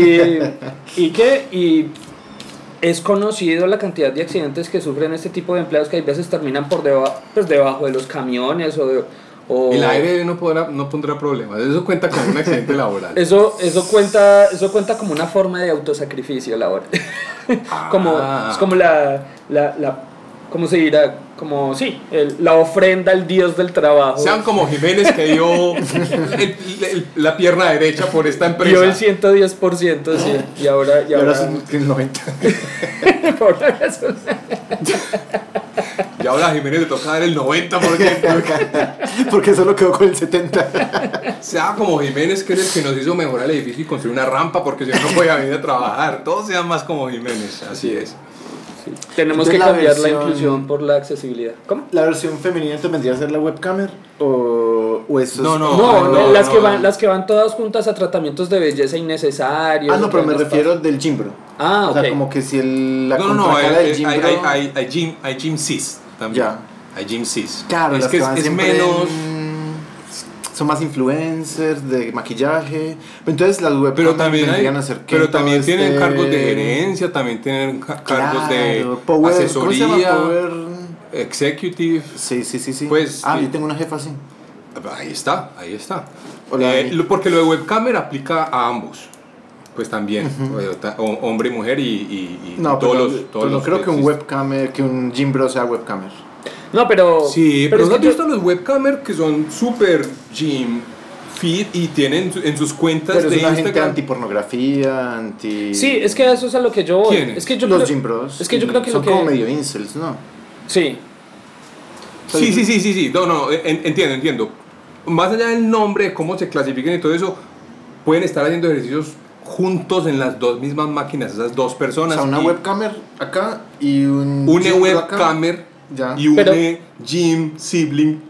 Y es conocido la cantidad de accidentes que sufren este tipo de empleados, que a veces terminan por debajo de los camiones o
el aire no pondrá problemas. Eso cuenta como un accidente laboral.
Eso cuenta como una forma de autosacrificio laboral. Es como la ¿cómo se dirá? Como, sí, la ofrenda al dios del trabajo.
Sean como Jiménez, que dio la pierna derecha por esta empresa.
Dio el 110%, sí. Y ahora
son el 90%.
Y ahora a Jiménez le toca dar el 90%.
Porque solo quedó con el 70%.
Sea como Jiménez, que es el que nos hizo mejorar el edificio y construir una rampa, porque si no, no podía venir a trabajar. Todos sean más como Jiménez, así es.
Tenemos
entonces,
que cambiar la inclusión por la accesibilidad. ¿Cócómo?
¿La versión femenina entonces vendría a ser la webcamer? ¿O eso
no, las que van todas juntas a tratamientos de belleza innecesarios.
No, pero me refiero del Jimbro.
O
sea, como que si la
del Jimbro... hay Gym Cis también. Ya. Hay Gym Cis.
Claro,
es que es menos...
Son más influencers de maquillaje. Entonces las webcams
pero también
vendrían a ser...
Pero también tienen cargos de gerencia, también tienen cargos de asesoría.
¿Cómo se llama? Power...
Executive.
Sí.
Pues,
yo tengo una jefa así.
Ahí está. Porque lo de webcamer aplica a ambos. Pues también, hombre y mujer y todos los
no creo que un webcamer, que un Jimbro sea webcamer.
No, pero...
Sí, pero ¿no has visto los webcamers que son super gym fit y tienen en sus cuentas
pero
de
es una
Instagram?
gente antipornografía,
Sí, es que eso es a lo que yo voy.
¿Quiénes?
Es que yo
los
creo,
Jimbros.
Es que yo creo que
son como medio incels, ¿no?
Sí.
Sí. No, entiendo. Más allá del nombre, de cómo se clasifican y todo eso, pueden estar haciendo ejercicios juntos en las dos mismas máquinas, esas dos personas.
O sea, una webcamer acá y
una webcamer y un gym sibling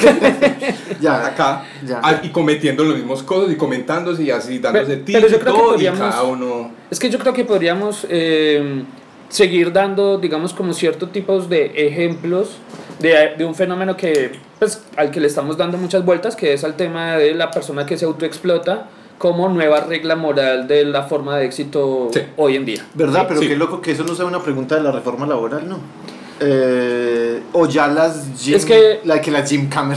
acá y cometiendo los mismos cosas y comentándose y así dándose tips y todo, y cada uno...
Es que yo creo que podríamos seguir dando, digamos, como ciertos tipos de ejemplos de un fenómeno que, pues, al que le estamos dando muchas vueltas, que es al tema de la persona que se autoexplota como nueva regla moral de la forma de éxito hoy en día.
¿Verdad? Pero qué loco que eso no sea una pregunta de la reforma laboral, ¿no? O ya las gym...
Es que...
las gymcamer.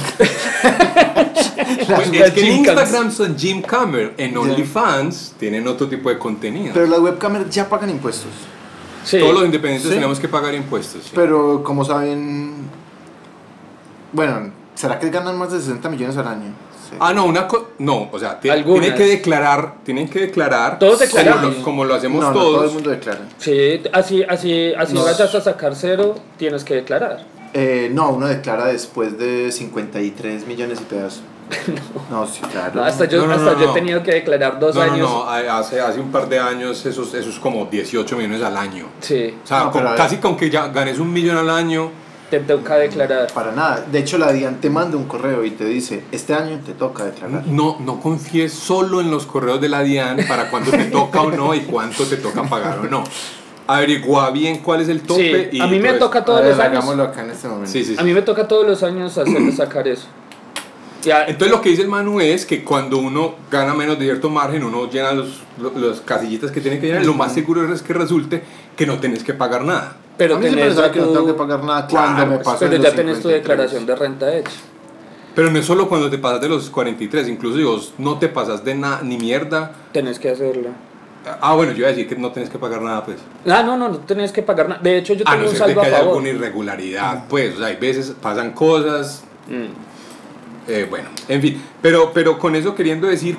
Es que en Instagram son gymcamer, en OnlyFans tienen otro tipo de contenido.
Pero las webcamer ya pagan impuestos.
Sí.
Todos los independientes tenemos que pagar impuestos.
Pero como saben... Bueno, ¿será que ganan más de 60 millones al año? Sí.
No, o sea, tienen que declarar.
Todos declaramos.
Como lo hacemos todos.
Todo el mundo declara.
Sí, así vayas a sacar cero, tienes que declarar.
Uno declara después de 53 millones y pedazos. No, sí, claro.
No, hasta yo he tenido que declarar 2 años.
No, hace un par de años eso es como 18 millones al año.
Sí.
O sea, casi con que ya ganes 1 millón al año.
Te toca declarar.
Para nada. De hecho, la DIAN te manda un correo y te dice, este año te toca declarar.
No confíes solo en los correos de la DIAN para cuándo te toca o no y cuánto te toca pagar o no. Averigua bien cuál es el tope.
Sí, a mí me toca todos los años.
Hagámoslo acá en este momento.
Sí.
A mí me toca todos los años sacar eso.
Entonces lo que dice el Manu es que cuando uno gana menos de cierto margen, uno llena los casillitas que tiene que llenar. Lo más seguro es que resulte que no tenés que pagar nada.
Pero
a mí
tenés
que no tengo que pagar nada cuando me paso
pero
de
ya
los
tenés tu
53.
declaración de renta hecha.
Pero no es solo cuando te pasas de los 43, incluso si vos no te pasas de nada ni mierda.
Tenés que hacerlo.
Bueno, yo iba a decir que no tenés que pagar nada, pues.
No tenés que pagar nada. De hecho, yo tengo un saldo a
favor. Que haya alguna irregularidad, pues, o sea, hay veces pasan cosas. Bueno, en fin, pero con eso queriendo decir que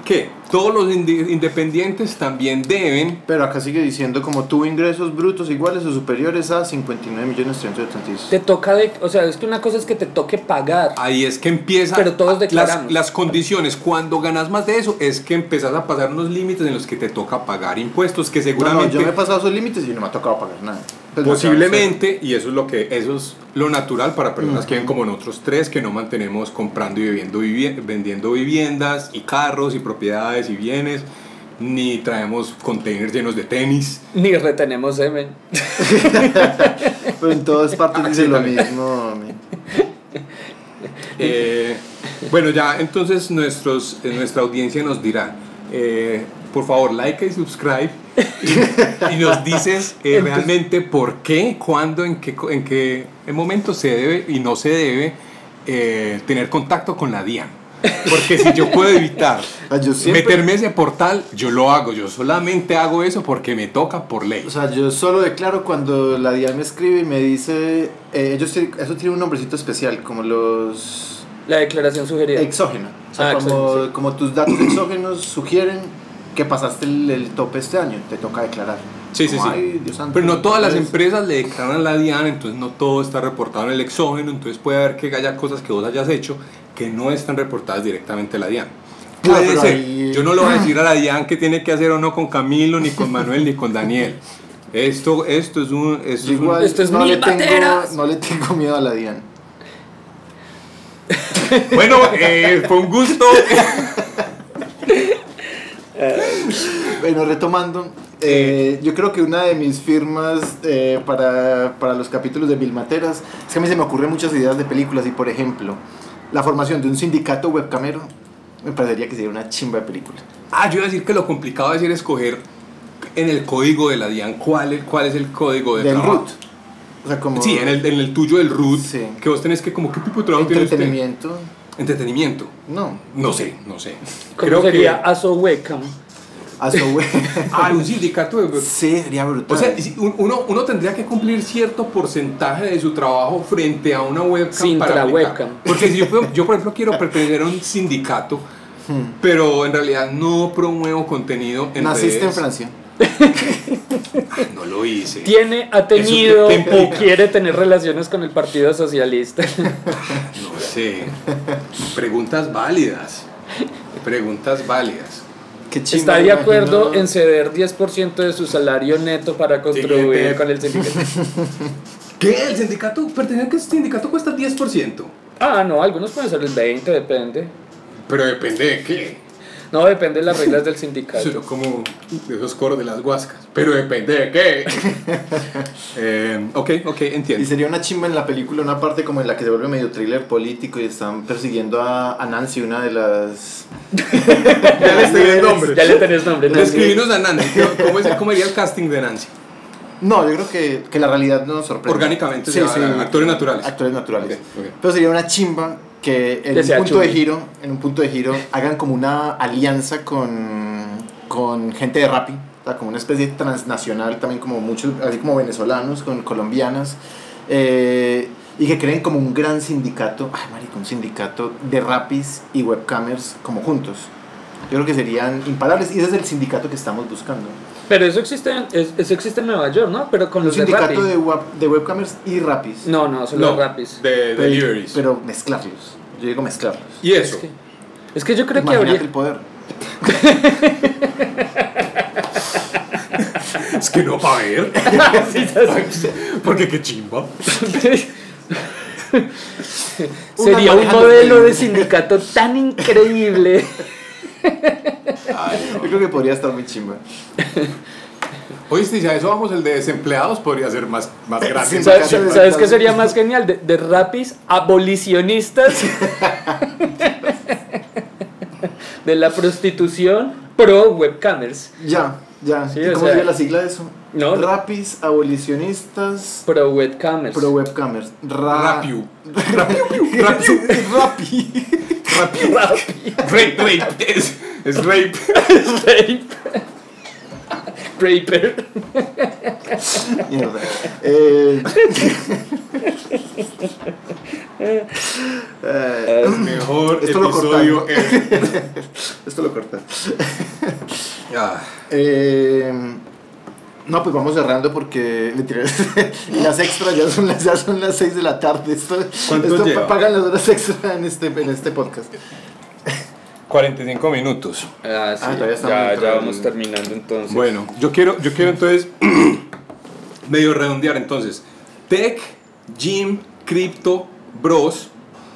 Todos los independientes también deben.
Pero acá sigue diciendo como tuvo ingresos brutos iguales o superiores a 59.386.
Te toca o sea, es que una cosa es que te toque pagar.
Ahí es que empieza.
Pero todos declaramos.
Las condiciones, cuando ganas más de eso, es que empezás a pasar unos límites en los que te toca pagar impuestos que seguramente.
No, yo me he pasado esos límites y no me ha tocado pagar nada. Pues
posiblemente, y eso es lo natural para personas que ven como nosotros tres, que no mantenemos comprando y vendiendo viviendas y carros y propiedades y bienes, ni traemos containers llenos de tenis,
ni retenemos semen.
Pero en todas partes dice lo mismo.
Bueno, ya entonces nuestra audiencia nos dirá, por favor, like y subscribe y nos dices realmente por qué, cuándo, en qué momento se debe y no se debe tener contacto con la DIAN. Porque si yo puedo evitar meterme a ese portal, yo lo hago. Yo solamente hago eso porque me toca por ley.
O sea, yo solo declaro cuando la DIAN me escribe y me dice, eso tiene un nombrecito especial, como
la declaración sugerida.
Exógena. O sea, como tus datos exógenos sugieren que pasaste el tope este año, te toca declarar.
Sí.
Ay, Dios santo,
pero no todas las empresas le declaran a la DIAN, entonces no todo está reportado en el exógeno, entonces puede haber que haya cosas que vos hayas hecho que no están reportadas directamente a la DIAN. Puede ser. Yo no le voy a decir a la DIAN qué tiene que hacer o no con Camilo, ni con Manuel, ni con Daniel. Esto es
no le tengo miedo a la DIAN.
Bueno, fue un gusto.
Bueno, retomando, yo creo que una de mis firmas para los capítulos de Vilmateras es que a mí se me ocurren muchas ideas de películas y, por ejemplo, la formación de un sindicato webcamero me parecería que sería una chimba de película.
Yo iba a decir que lo complicado es escoger en el código de la DIAN cuál es el código de
del
trabajo.
root. O sea, como
sí, en el tuyo del root,
sí.
Que vos tenés que como qué tipo de trabajo tienes. Entretenimiento. No sé.
¿Cómo sería ASO Webcam?
Un sindicato de webcam.
Sí, sería brutal.
O sea, uno tendría que cumplir cierto porcentaje de su trabajo frente a una webcam para
webcam.
Porque si yo, por ejemplo, quiero pertenecer a un sindicato, pero en realidad no promuevo contenido en
Naciste
redes.
en Francia.
No lo hice.
Ha tenido o quiere tener relaciones con el Partido Socialista.
No sé. Preguntas válidas.
¿Está de acuerdo en ceder 10% de su salario neto para contribuir con el sindicato?
¿Qué? ¿El sindicato? ¿Pertenecer a qué sindicato cuesta 10%?
No, algunos pueden ser el 20%, depende.
¿Pero depende de qué?
No, depende de las reglas del sindicato.
Pero como de esos coros de las Huascas. Pero depende de qué. Ok, entiendo.
Y sería una chimba en la película, una parte como en la que se vuelve medio thriller político y están persiguiendo a Nancy, una de las...
Ya le tenés nombre.
Ya le tenés nombre.
Describinos a Nancy. ¿Cómo iría el casting de Nancy?
No, yo creo que la realidad no nos sorprende.
Orgánicamente,
sí.
Actores naturales.
Actores naturales.
Okay.
Pero sería una chimba que en un punto de giro hagan como una alianza con gente de Rappi, o sea, como una especie transnacional también, como muchos, así como venezolanos con colombianas, y que creen como un gran sindicato, un sindicato de Rappis y webcamers como juntos. Yo creo que serían imparables y ese es el sindicato que estamos buscando.
Pero eso existe en Nueva York, ¿no? Pero con los
sindicato de webcamers y Rappis.
No, solo Rappis.
De deliveries.
Pero mezclarlos. Yo digo mezclarlos.
¿Y eso?
Es que yo creo
Imagínate
que habría...
el poder.
Es que no va a ver. Porque qué chimba.
Sería un modelo de sindicato tan increíble.
Yo creo que podría estar muy chimba.
Oíste, si a eso vamos, el de desempleados podría ser más grande.
¿Sabes qué sería más genial? De Rappis abolicionistas de la prostitución pro webcamers.
Ya.
Sí,
¿Cómo sería la sigla de eso?
No.
Rappis abolicionistas
pro webcamers.
Rapiu. Rape. Es rape.
Raper.
Mierda.
Mejor
esto
episodio.
Esto esto lo cortas.
Ah,
No, pues vamos cerrando porque las extras ya son las 6 de la tarde. Esto
lleva?
pagan las horas extra en este podcast.
45 minutos.
Ah, sí,
todavía estamos
ya
entrando.
vamos terminando entonces.
Bueno, yo quiero entonces medio redondear entonces. Tech, Gym, Crypto, Bros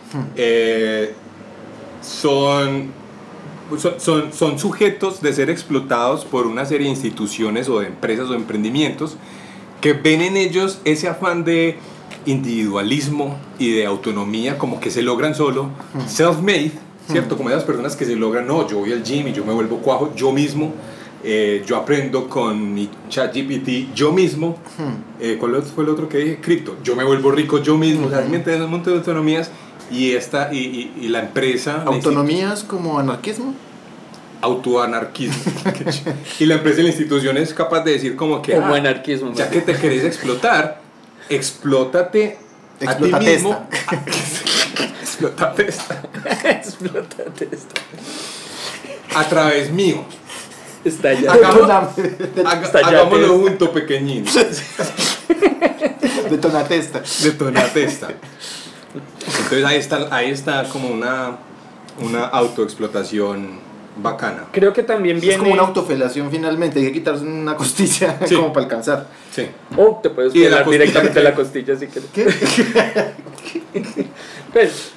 son sujetos de ser explotados por una serie de instituciones o de empresas o emprendimientos que ven en ellos ese afán de individualismo y de autonomía como que se logran solo, self-made, ¿cierto? Como esas personas que se logran, no, yo voy al gym y yo me vuelvo cuajo yo mismo, yo aprendo con mi ChatGPT yo mismo, ¿cuál fue el otro que dije? Cripto, yo me vuelvo rico yo mismo, o sea, realmente un montón de autonomías y la empresa...
¿Autonomías como anarquismo?
Autoanarquismo. Y la empresa y la institución es capaz de decir como que
como anarquismo.
ya que te querés explotar, explótate a ti mismo. Explótate esta.
Explótate esto.
A través mío.
Está ya.
Hagámoslo junto, pequeñín.
Detonate esta.
Detonate esta. Entonces ahí está como una autoexplotación bacana.
Creo que también viene...
Es como una autofelación finalmente, hay que quitarse una costilla
Sí.
como para alcanzar.
Sí.
O te puedes
Y de la
pegar
costilla.
directamente a la costilla si quieres.
¿Qué?
Pues,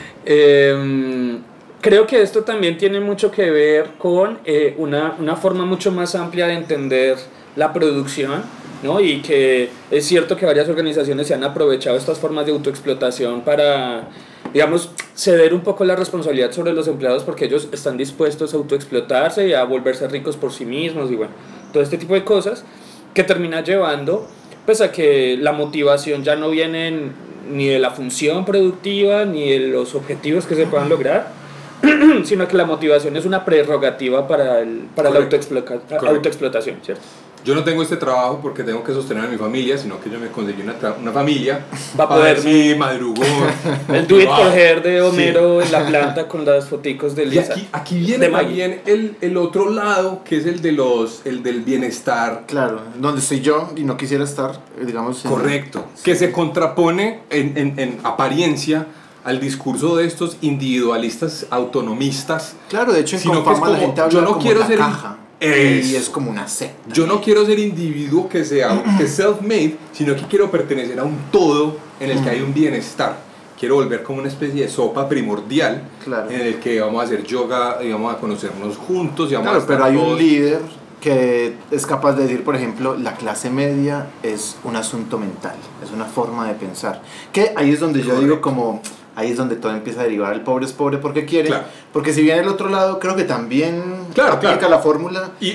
creo que esto también tiene mucho que ver con una forma mucho más amplia de entender la producción, ¿no? Y que es cierto que varias organizaciones se han aprovechado estas formas de autoexplotación para, digamos, ceder un poco la responsabilidad sobre los empleados porque ellos están dispuestos a autoexplotarse y a volverse ricos por sí mismos y bueno, todo este tipo de cosas que termina llevando pues a que la motivación ya no viene ni de la función productiva ni de los objetivos que se puedan lograr, sino que la motivación es una prerrogativa para la autoexplotación, ¿cierto?
Yo no tengo este trabajo porque tengo que sostener a mi familia, sino que yo me conseguí una familia
Va a
para ver
poder-
si madrugó.
El do it
Wow.
for her de Homero
Sí.
en la planta con las foticos de
Y
Lisa.
aquí viene
De Maggie.
también el otro lado, que es el del bienestar.
Claro, donde estoy yo y no quisiera estar, digamos...
Correcto. Que se contrapone en apariencia al discurso de estos individualistas autonomistas.
Claro, de hecho en
Sino que es
Confama la
como,
gente habla
yo no
como
quiero
la
ser
caja. Y
Eso.
es como una secta.
Yo no quiero ser individuo que sea self-made, sino que quiero pertenecer a un todo en el que hay un bienestar. Quiero volver como una especie de sopa primordial,
Claro.
en el que vamos a hacer yoga y vamos a conocernos juntos y vamos a
Claro,
estar
pero hay un
todos-
líder que es capaz de decir, por ejemplo, la clase media es un asunto mental, es una forma de pensar. Que ahí es donde yo
Correcto.
digo como, ahí es donde todo empieza a derivar, el pobre es pobre porque quiere,
Claro.
porque si bien el otro lado creo que también
Claro,
aplica
claro.
la fórmula,
Y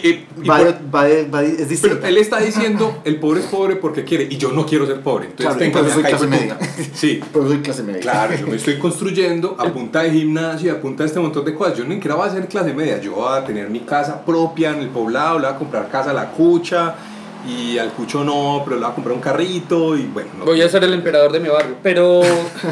es distinto.
pero él está diciendo, el pobre es pobre porque quiere, y yo no quiero ser pobre. Entonces,
Claro,
tengo
entonces soy
acá,
clase
hijo de
media.
puta. Sí.
Pero soy clase media.
Claro, yo me estoy construyendo a punta de gimnasio, a punta de este montón de cosas. Yo ni siquiera voy a ser clase media, yo voy a tener mi casa propia en el poblado, le voy a comprar casa a la cucha, y al cucho no, pero le voy a comprar un carrito, y bueno. No,
Voy a ser el emperador de mi barrio. Pero,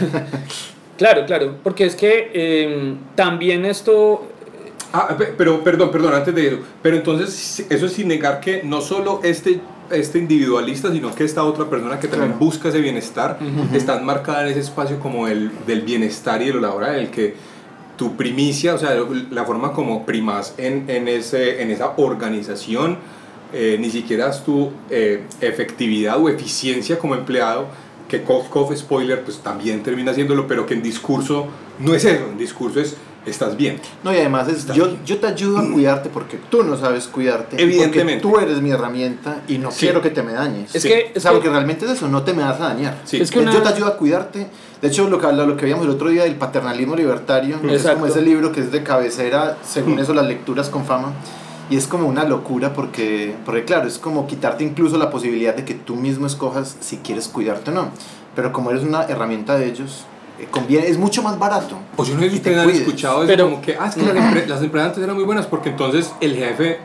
claro, porque es que también esto...
Pero perdón, antes de eso. Pero entonces, eso es sin negar que no solo este individualista, sino que esta otra persona que también
Claro.
busca ese bienestar, está enmarcada en ese espacio como del bienestar y de lo laboral, en el que tu primicia, o sea, la forma como primas en esa organización, ni siquiera es tu efectividad o eficiencia como empleado, que cof spoiler, pues también termina haciéndolo, pero que en discurso no es eso, en discurso es estás bien.
No, y además es,
Está
yo
bien.
te ayudo a cuidarte porque tú no sabes cuidarte.
Evidentemente.
Porque tú eres mi herramienta y no
Sí.
quiero que te me dañes.
Es
Sí.
que...
O sea, porque realmente es eso, no te me vas a dañar.
Sí.
Es que
Yo te ayudo a cuidarte. De hecho, lo que veíamos el otro día del paternalismo libertario, es
Exacto.
como ese libro que es de cabecera, según eso, las lecturas con fama. Y es como una locura porque claro, es como quitarte incluso la posibilidad de que tú mismo escojas si quieres cuidarte o no. Pero como eres una herramienta de ellos, conviene, es mucho más barato.
Pues yo no sé si
Y te
ustedes han
cuides.
escuchado eso,
Pero-
como que, es que las empresas antes eran muy buenas porque entonces el jefe,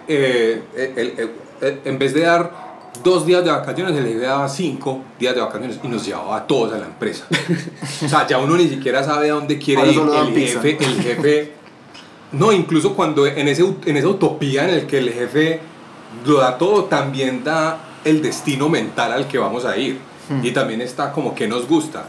en vez de dar 2 días de vacaciones, el jefe daba 5 días de vacaciones y nos llevaba a todos a la empresa. O sea, ya uno ni siquiera sabe a dónde quiere
Ahora
ir.
solo dan
El
pizza.
jefe No, incluso cuando en esa utopía en el que el jefe lo da todo, también da el destino mental al que vamos a ir. Y también está como que nos gusta.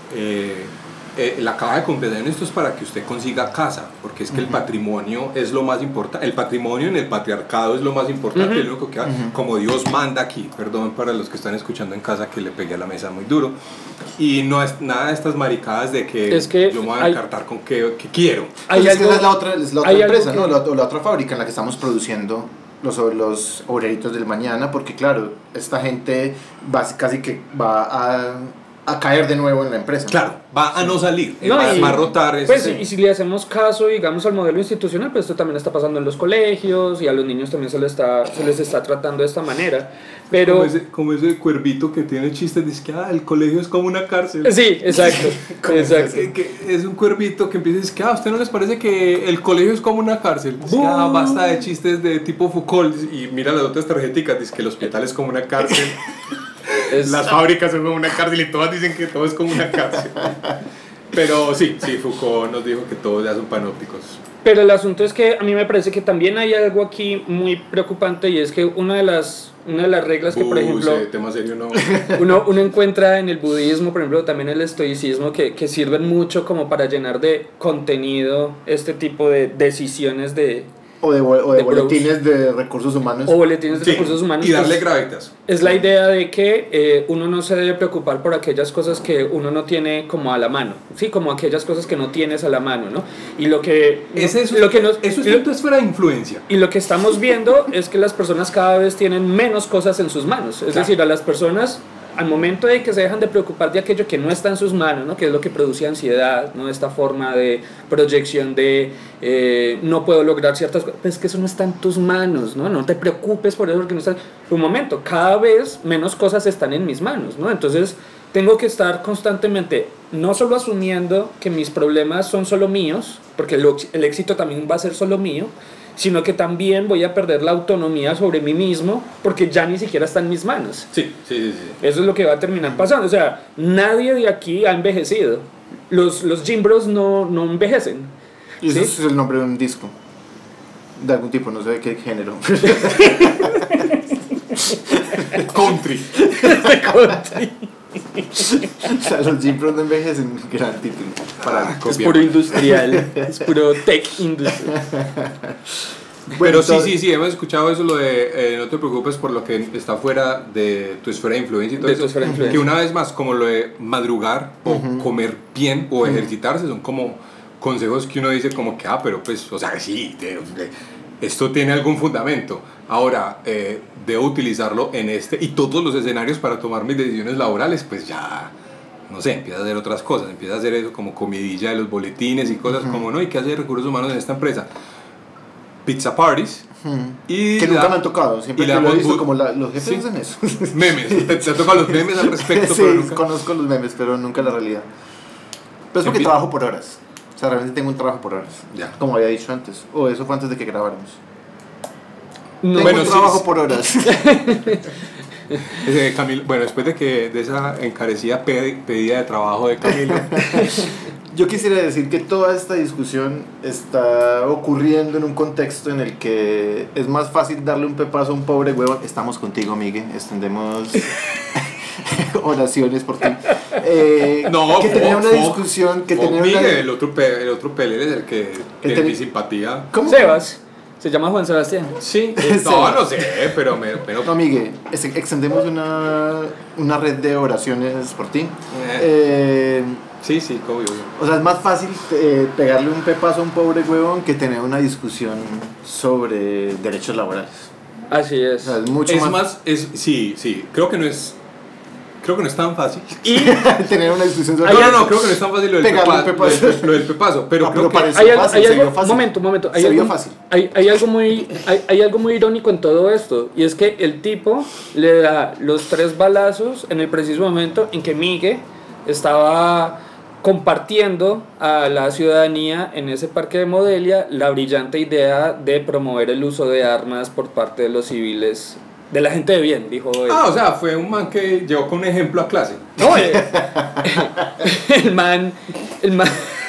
La caja de compensación, esto es para que usted consiga casa, porque es que el patrimonio es lo más importante. El patrimonio en el patriarcado es lo más importante, lo único que como Dios manda aquí. Perdón para los que están escuchando en casa que le pegué a la mesa muy duro. Y no es nada de estas maricadas de que, yo me voy a encartar con que quiero.
Pues es que esa es la otra empresa, ¿no? La otra fábrica en la que estamos produciendo los obreritos del mañana, porque claro, esta gente casi que va a caer de nuevo en la empresa.
Claro, va a no salir, va a rotar.
Pues, y si le hacemos caso, digamos, al modelo institucional, pues esto también está pasando en los colegios y a los niños también se les está tratando de esta manera. Pero
como ese cuervito que tiene chistes, dice que el colegio es como una cárcel.
Sí, exacto. exacto.
Que es un cuervito que empieza a decir que ¿a usted no les parece que el colegio es como una cárcel? Dice que basta de chistes de tipo Foucault y mira las otras tarjeticas, dice que el hospital es como una cárcel. Las fábricas son como una cárcel y todas dicen que todo es como una cárcel. Pero sí, Foucault nos dijo que todos ya son panópticos.
Pero el asunto es que a mí me parece que también hay algo aquí muy preocupante, y es que una de las reglas que, por ejemplo,
tema serio no.
uno encuentra en el budismo, por ejemplo, también en el estoicismo, que sirven mucho como para llenar de contenido este tipo de decisiones
o de boletines de recursos humanos.
O boletines de recursos humanos.
Y darle gravitas.
Es la idea de que uno no se debe preocupar por aquellas cosas que uno no tiene como a la mano, ¿sí? Como aquellas cosas que no tienes a la mano, ¿no? Y lo que...
eso es tu esfera de influencia.
Y lo que estamos viendo es que las personas cada vez tienen menos cosas en sus manos. Es decir, a las personas, al momento de que se dejan de preocupar de aquello que no está en sus manos, ¿no? Que es lo que produce ansiedad, ¿no? Esta forma de proyección de no puedo lograr ciertas cosas, pues es que eso no está en tus manos, ¿no? No te preocupes por eso, porque no está. Un momento, cada vez menos cosas están en mis manos, ¿no? Entonces tengo que estar constantemente no solo asumiendo que mis problemas son solo míos, porque el éxito también va a ser solo mío, sino que también voy a perder la autonomía sobre mí mismo porque ya ni siquiera está en mis manos.
Sí.
Eso es lo que va a terminar pasando. O sea, nadie de aquí ha envejecido. Los Gym Bros no envejecen.
Y eso es el nombre de un disco. De algún tipo, no sé de qué género.
Country.
O sea, los Gym Bros no envejecen. Gran título.
Es puro industrial. Es puro tech industrial.
Pero sí, hemos escuchado eso, lo de no te preocupes por lo que está fuera de tu esfera de influencia y todo eso. Que una vez más, como lo de madrugar o comer bien o ejercitarse, son como consejos que uno dice como que, pero pues, o sea, sí, esto tiene algún fundamento. Ahora, debo utilizarlo en este y todos los escenarios para tomar mis decisiones laborales, pues ya, no sé, empieza a hacer otras cosas, empieza a hacer eso como comidilla de los boletines y cosas como, ¿no? ¿Y qué hace recursos humanos en esta empresa? Pizza parties. Y
que nunca me han tocado, siempre que lo he visto como los jefes
sí,
hacen eso.
Memes, te han tocado los memes al respecto.
Sí,
pero nunca...
conozco los memes, pero nunca la realidad. Pero es porque trabajo por horas. O sea, realmente tengo un trabajo por horas.
Ya.
Como había dicho antes. O eso fue antes de que grabáramos.
No,
tengo un trabajo por horas.
Camilo, bueno, después de esa encarecida pedida de trabajo de Camilo.
Yo quisiera decir que toda esta discusión está ocurriendo en un contexto en el que es más fácil darle un pepazo a un pobre huevón. Estamos contigo, Miguel. Extendemos oraciones por ti.
No,
que tener una discusión. Que tener
Miguel,
una...
el otro Pelé es el que tiene mi simpatía.
¿Cómo? Sebas. Se llama Juan Sebastián.
Sí. No sé, pero...
No, Miguel, extendemos una red de oraciones por ti.
Sí, obvio.
O sea, es más fácil pegarle un pepazo a un pobre huevón que tener una discusión sobre derechos laborales.
Así es.
O sea, es mucho más...
Sí, creo que no es tan fácil.
Y
tener una discusión sobre...
No, creo que no es tan fácil lo del pepazo. Pero creo que...
Hay algo fácil. Momento. Hay algo muy irónico en todo esto. Y es que el tipo le da los 3 balazos en el preciso momento en que Miguel estaba compartiendo a la ciudadanía en ese parque de Modelia la brillante idea de promover el uso de armas por parte de los civiles, de la gente de bien, dijo él.
O sea, fue un man que llevó con un ejemplo a clase.
No, el man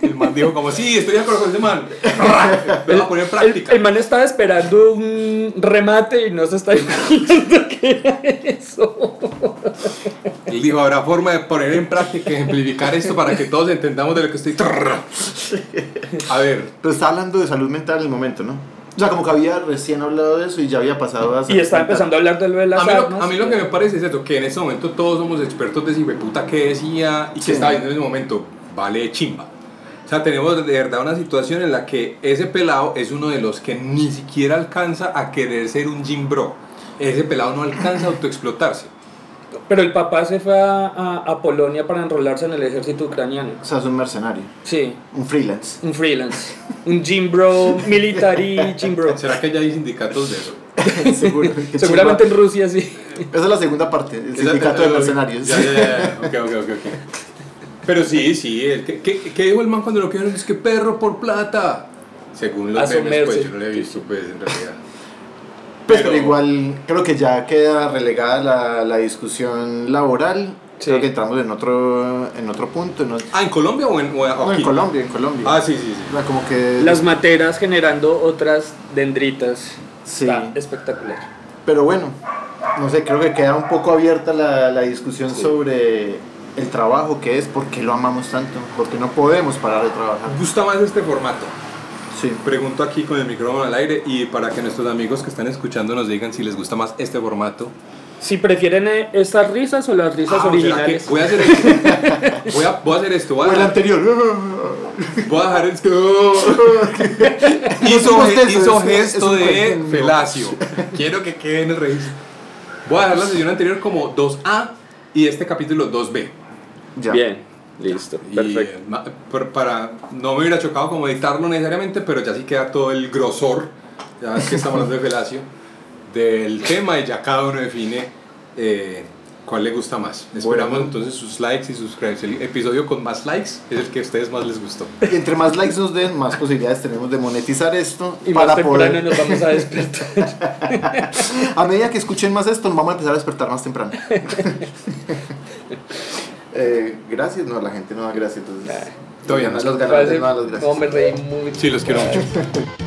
El man dijo como, sí, estoy de acuerdo con ese man. Lo voy a poner en práctica.
El man estaba esperando un remate y no se está imaginando qué era eso.
Él dijo, habrá forma de poner en práctica, ejemplificar esto para que todos entendamos de lo que estoy... A ver.
Pero está hablando de salud mental en el momento, ¿no? O sea, como que había recién hablado de eso y ya había pasado a...
Y está empezando a hablar de lo de las armas.
A mí lo que me parece es eso, que en este momento todos somos expertos de si puta qué decía y qué estaba diciendo en ese momento. Vale chimba. O sea, tenemos de verdad una situación en la que ese pelado es uno de los que ni siquiera alcanza a querer ser un gym bro. Ese pelado no alcanza a autoexplotarse.
Pero el papá se fue a Polonia para enrolarse en el ejército ucraniano.
O sea, es un mercenario.
Sí.
Un freelance.
Un freelance. Un gym bro, military gym bro.
¿Será que ya hay sindicatos de eso?
Seguramente en Rusia sí.
Esa es la segunda parte, el sindicato de mercenarios.
Ya. Ok. Pero sí, ¿qué dijo el man cuando lo que dijeron? Es que perro por plata. Según los memes, pues yo no lo he visto, pues en realidad.
Pero igual creo que ya queda relegada la discusión laboral. Sí. Creo que entramos en otro punto.
¿En Colombia o aquí?
No, en Colombia.
Ah, sí.
O sea, como que...
Las materas generando otras dendritas.
Sí.
Está espectacular.
Pero bueno, no sé, creo que queda un poco abierta la discusión sobre el trabajo, que es por qué lo amamos tanto, porque no podemos parar de trabajar.
¿Me gusta más este formato?
Sí.
Pregunto aquí con el micrófono al aire y para que nuestros amigos que están escuchando nos digan si les gusta más este formato.
Si prefieren estas risas o las risas originales.
Voy a hacer esto. Voy a hacer esto.
O el anterior.
Voy a dejar esto. Hizo gesto de felacio. Quiero que quede en el registro. Voy a dejar la sesión anterior como 2A y este capítulo 2B.
Ya. Bien. Listo, perfecto.
Para no me hubiera chocado como editarlo necesariamente, pero ya sí queda todo el grosor, ya que estamos hablando de felacio, del tema y ya cada uno define cuál le gusta más. Esperamos entonces sus likes y suscribirse. El episodio con más likes es el que a ustedes más les gustó.
Y entre más likes nos den, más posibilidades tenemos de monetizar esto.
Y para más temprano nos vamos a despertar.
A medida que escuchen más esto, nos vamos a empezar a despertar más temprano. Gracias, no, la gente no da gracias. Entonces,
todavía no.
Los ganadores no dan las gracias.
No, me reí mucho.
Sí, los quiero mucho.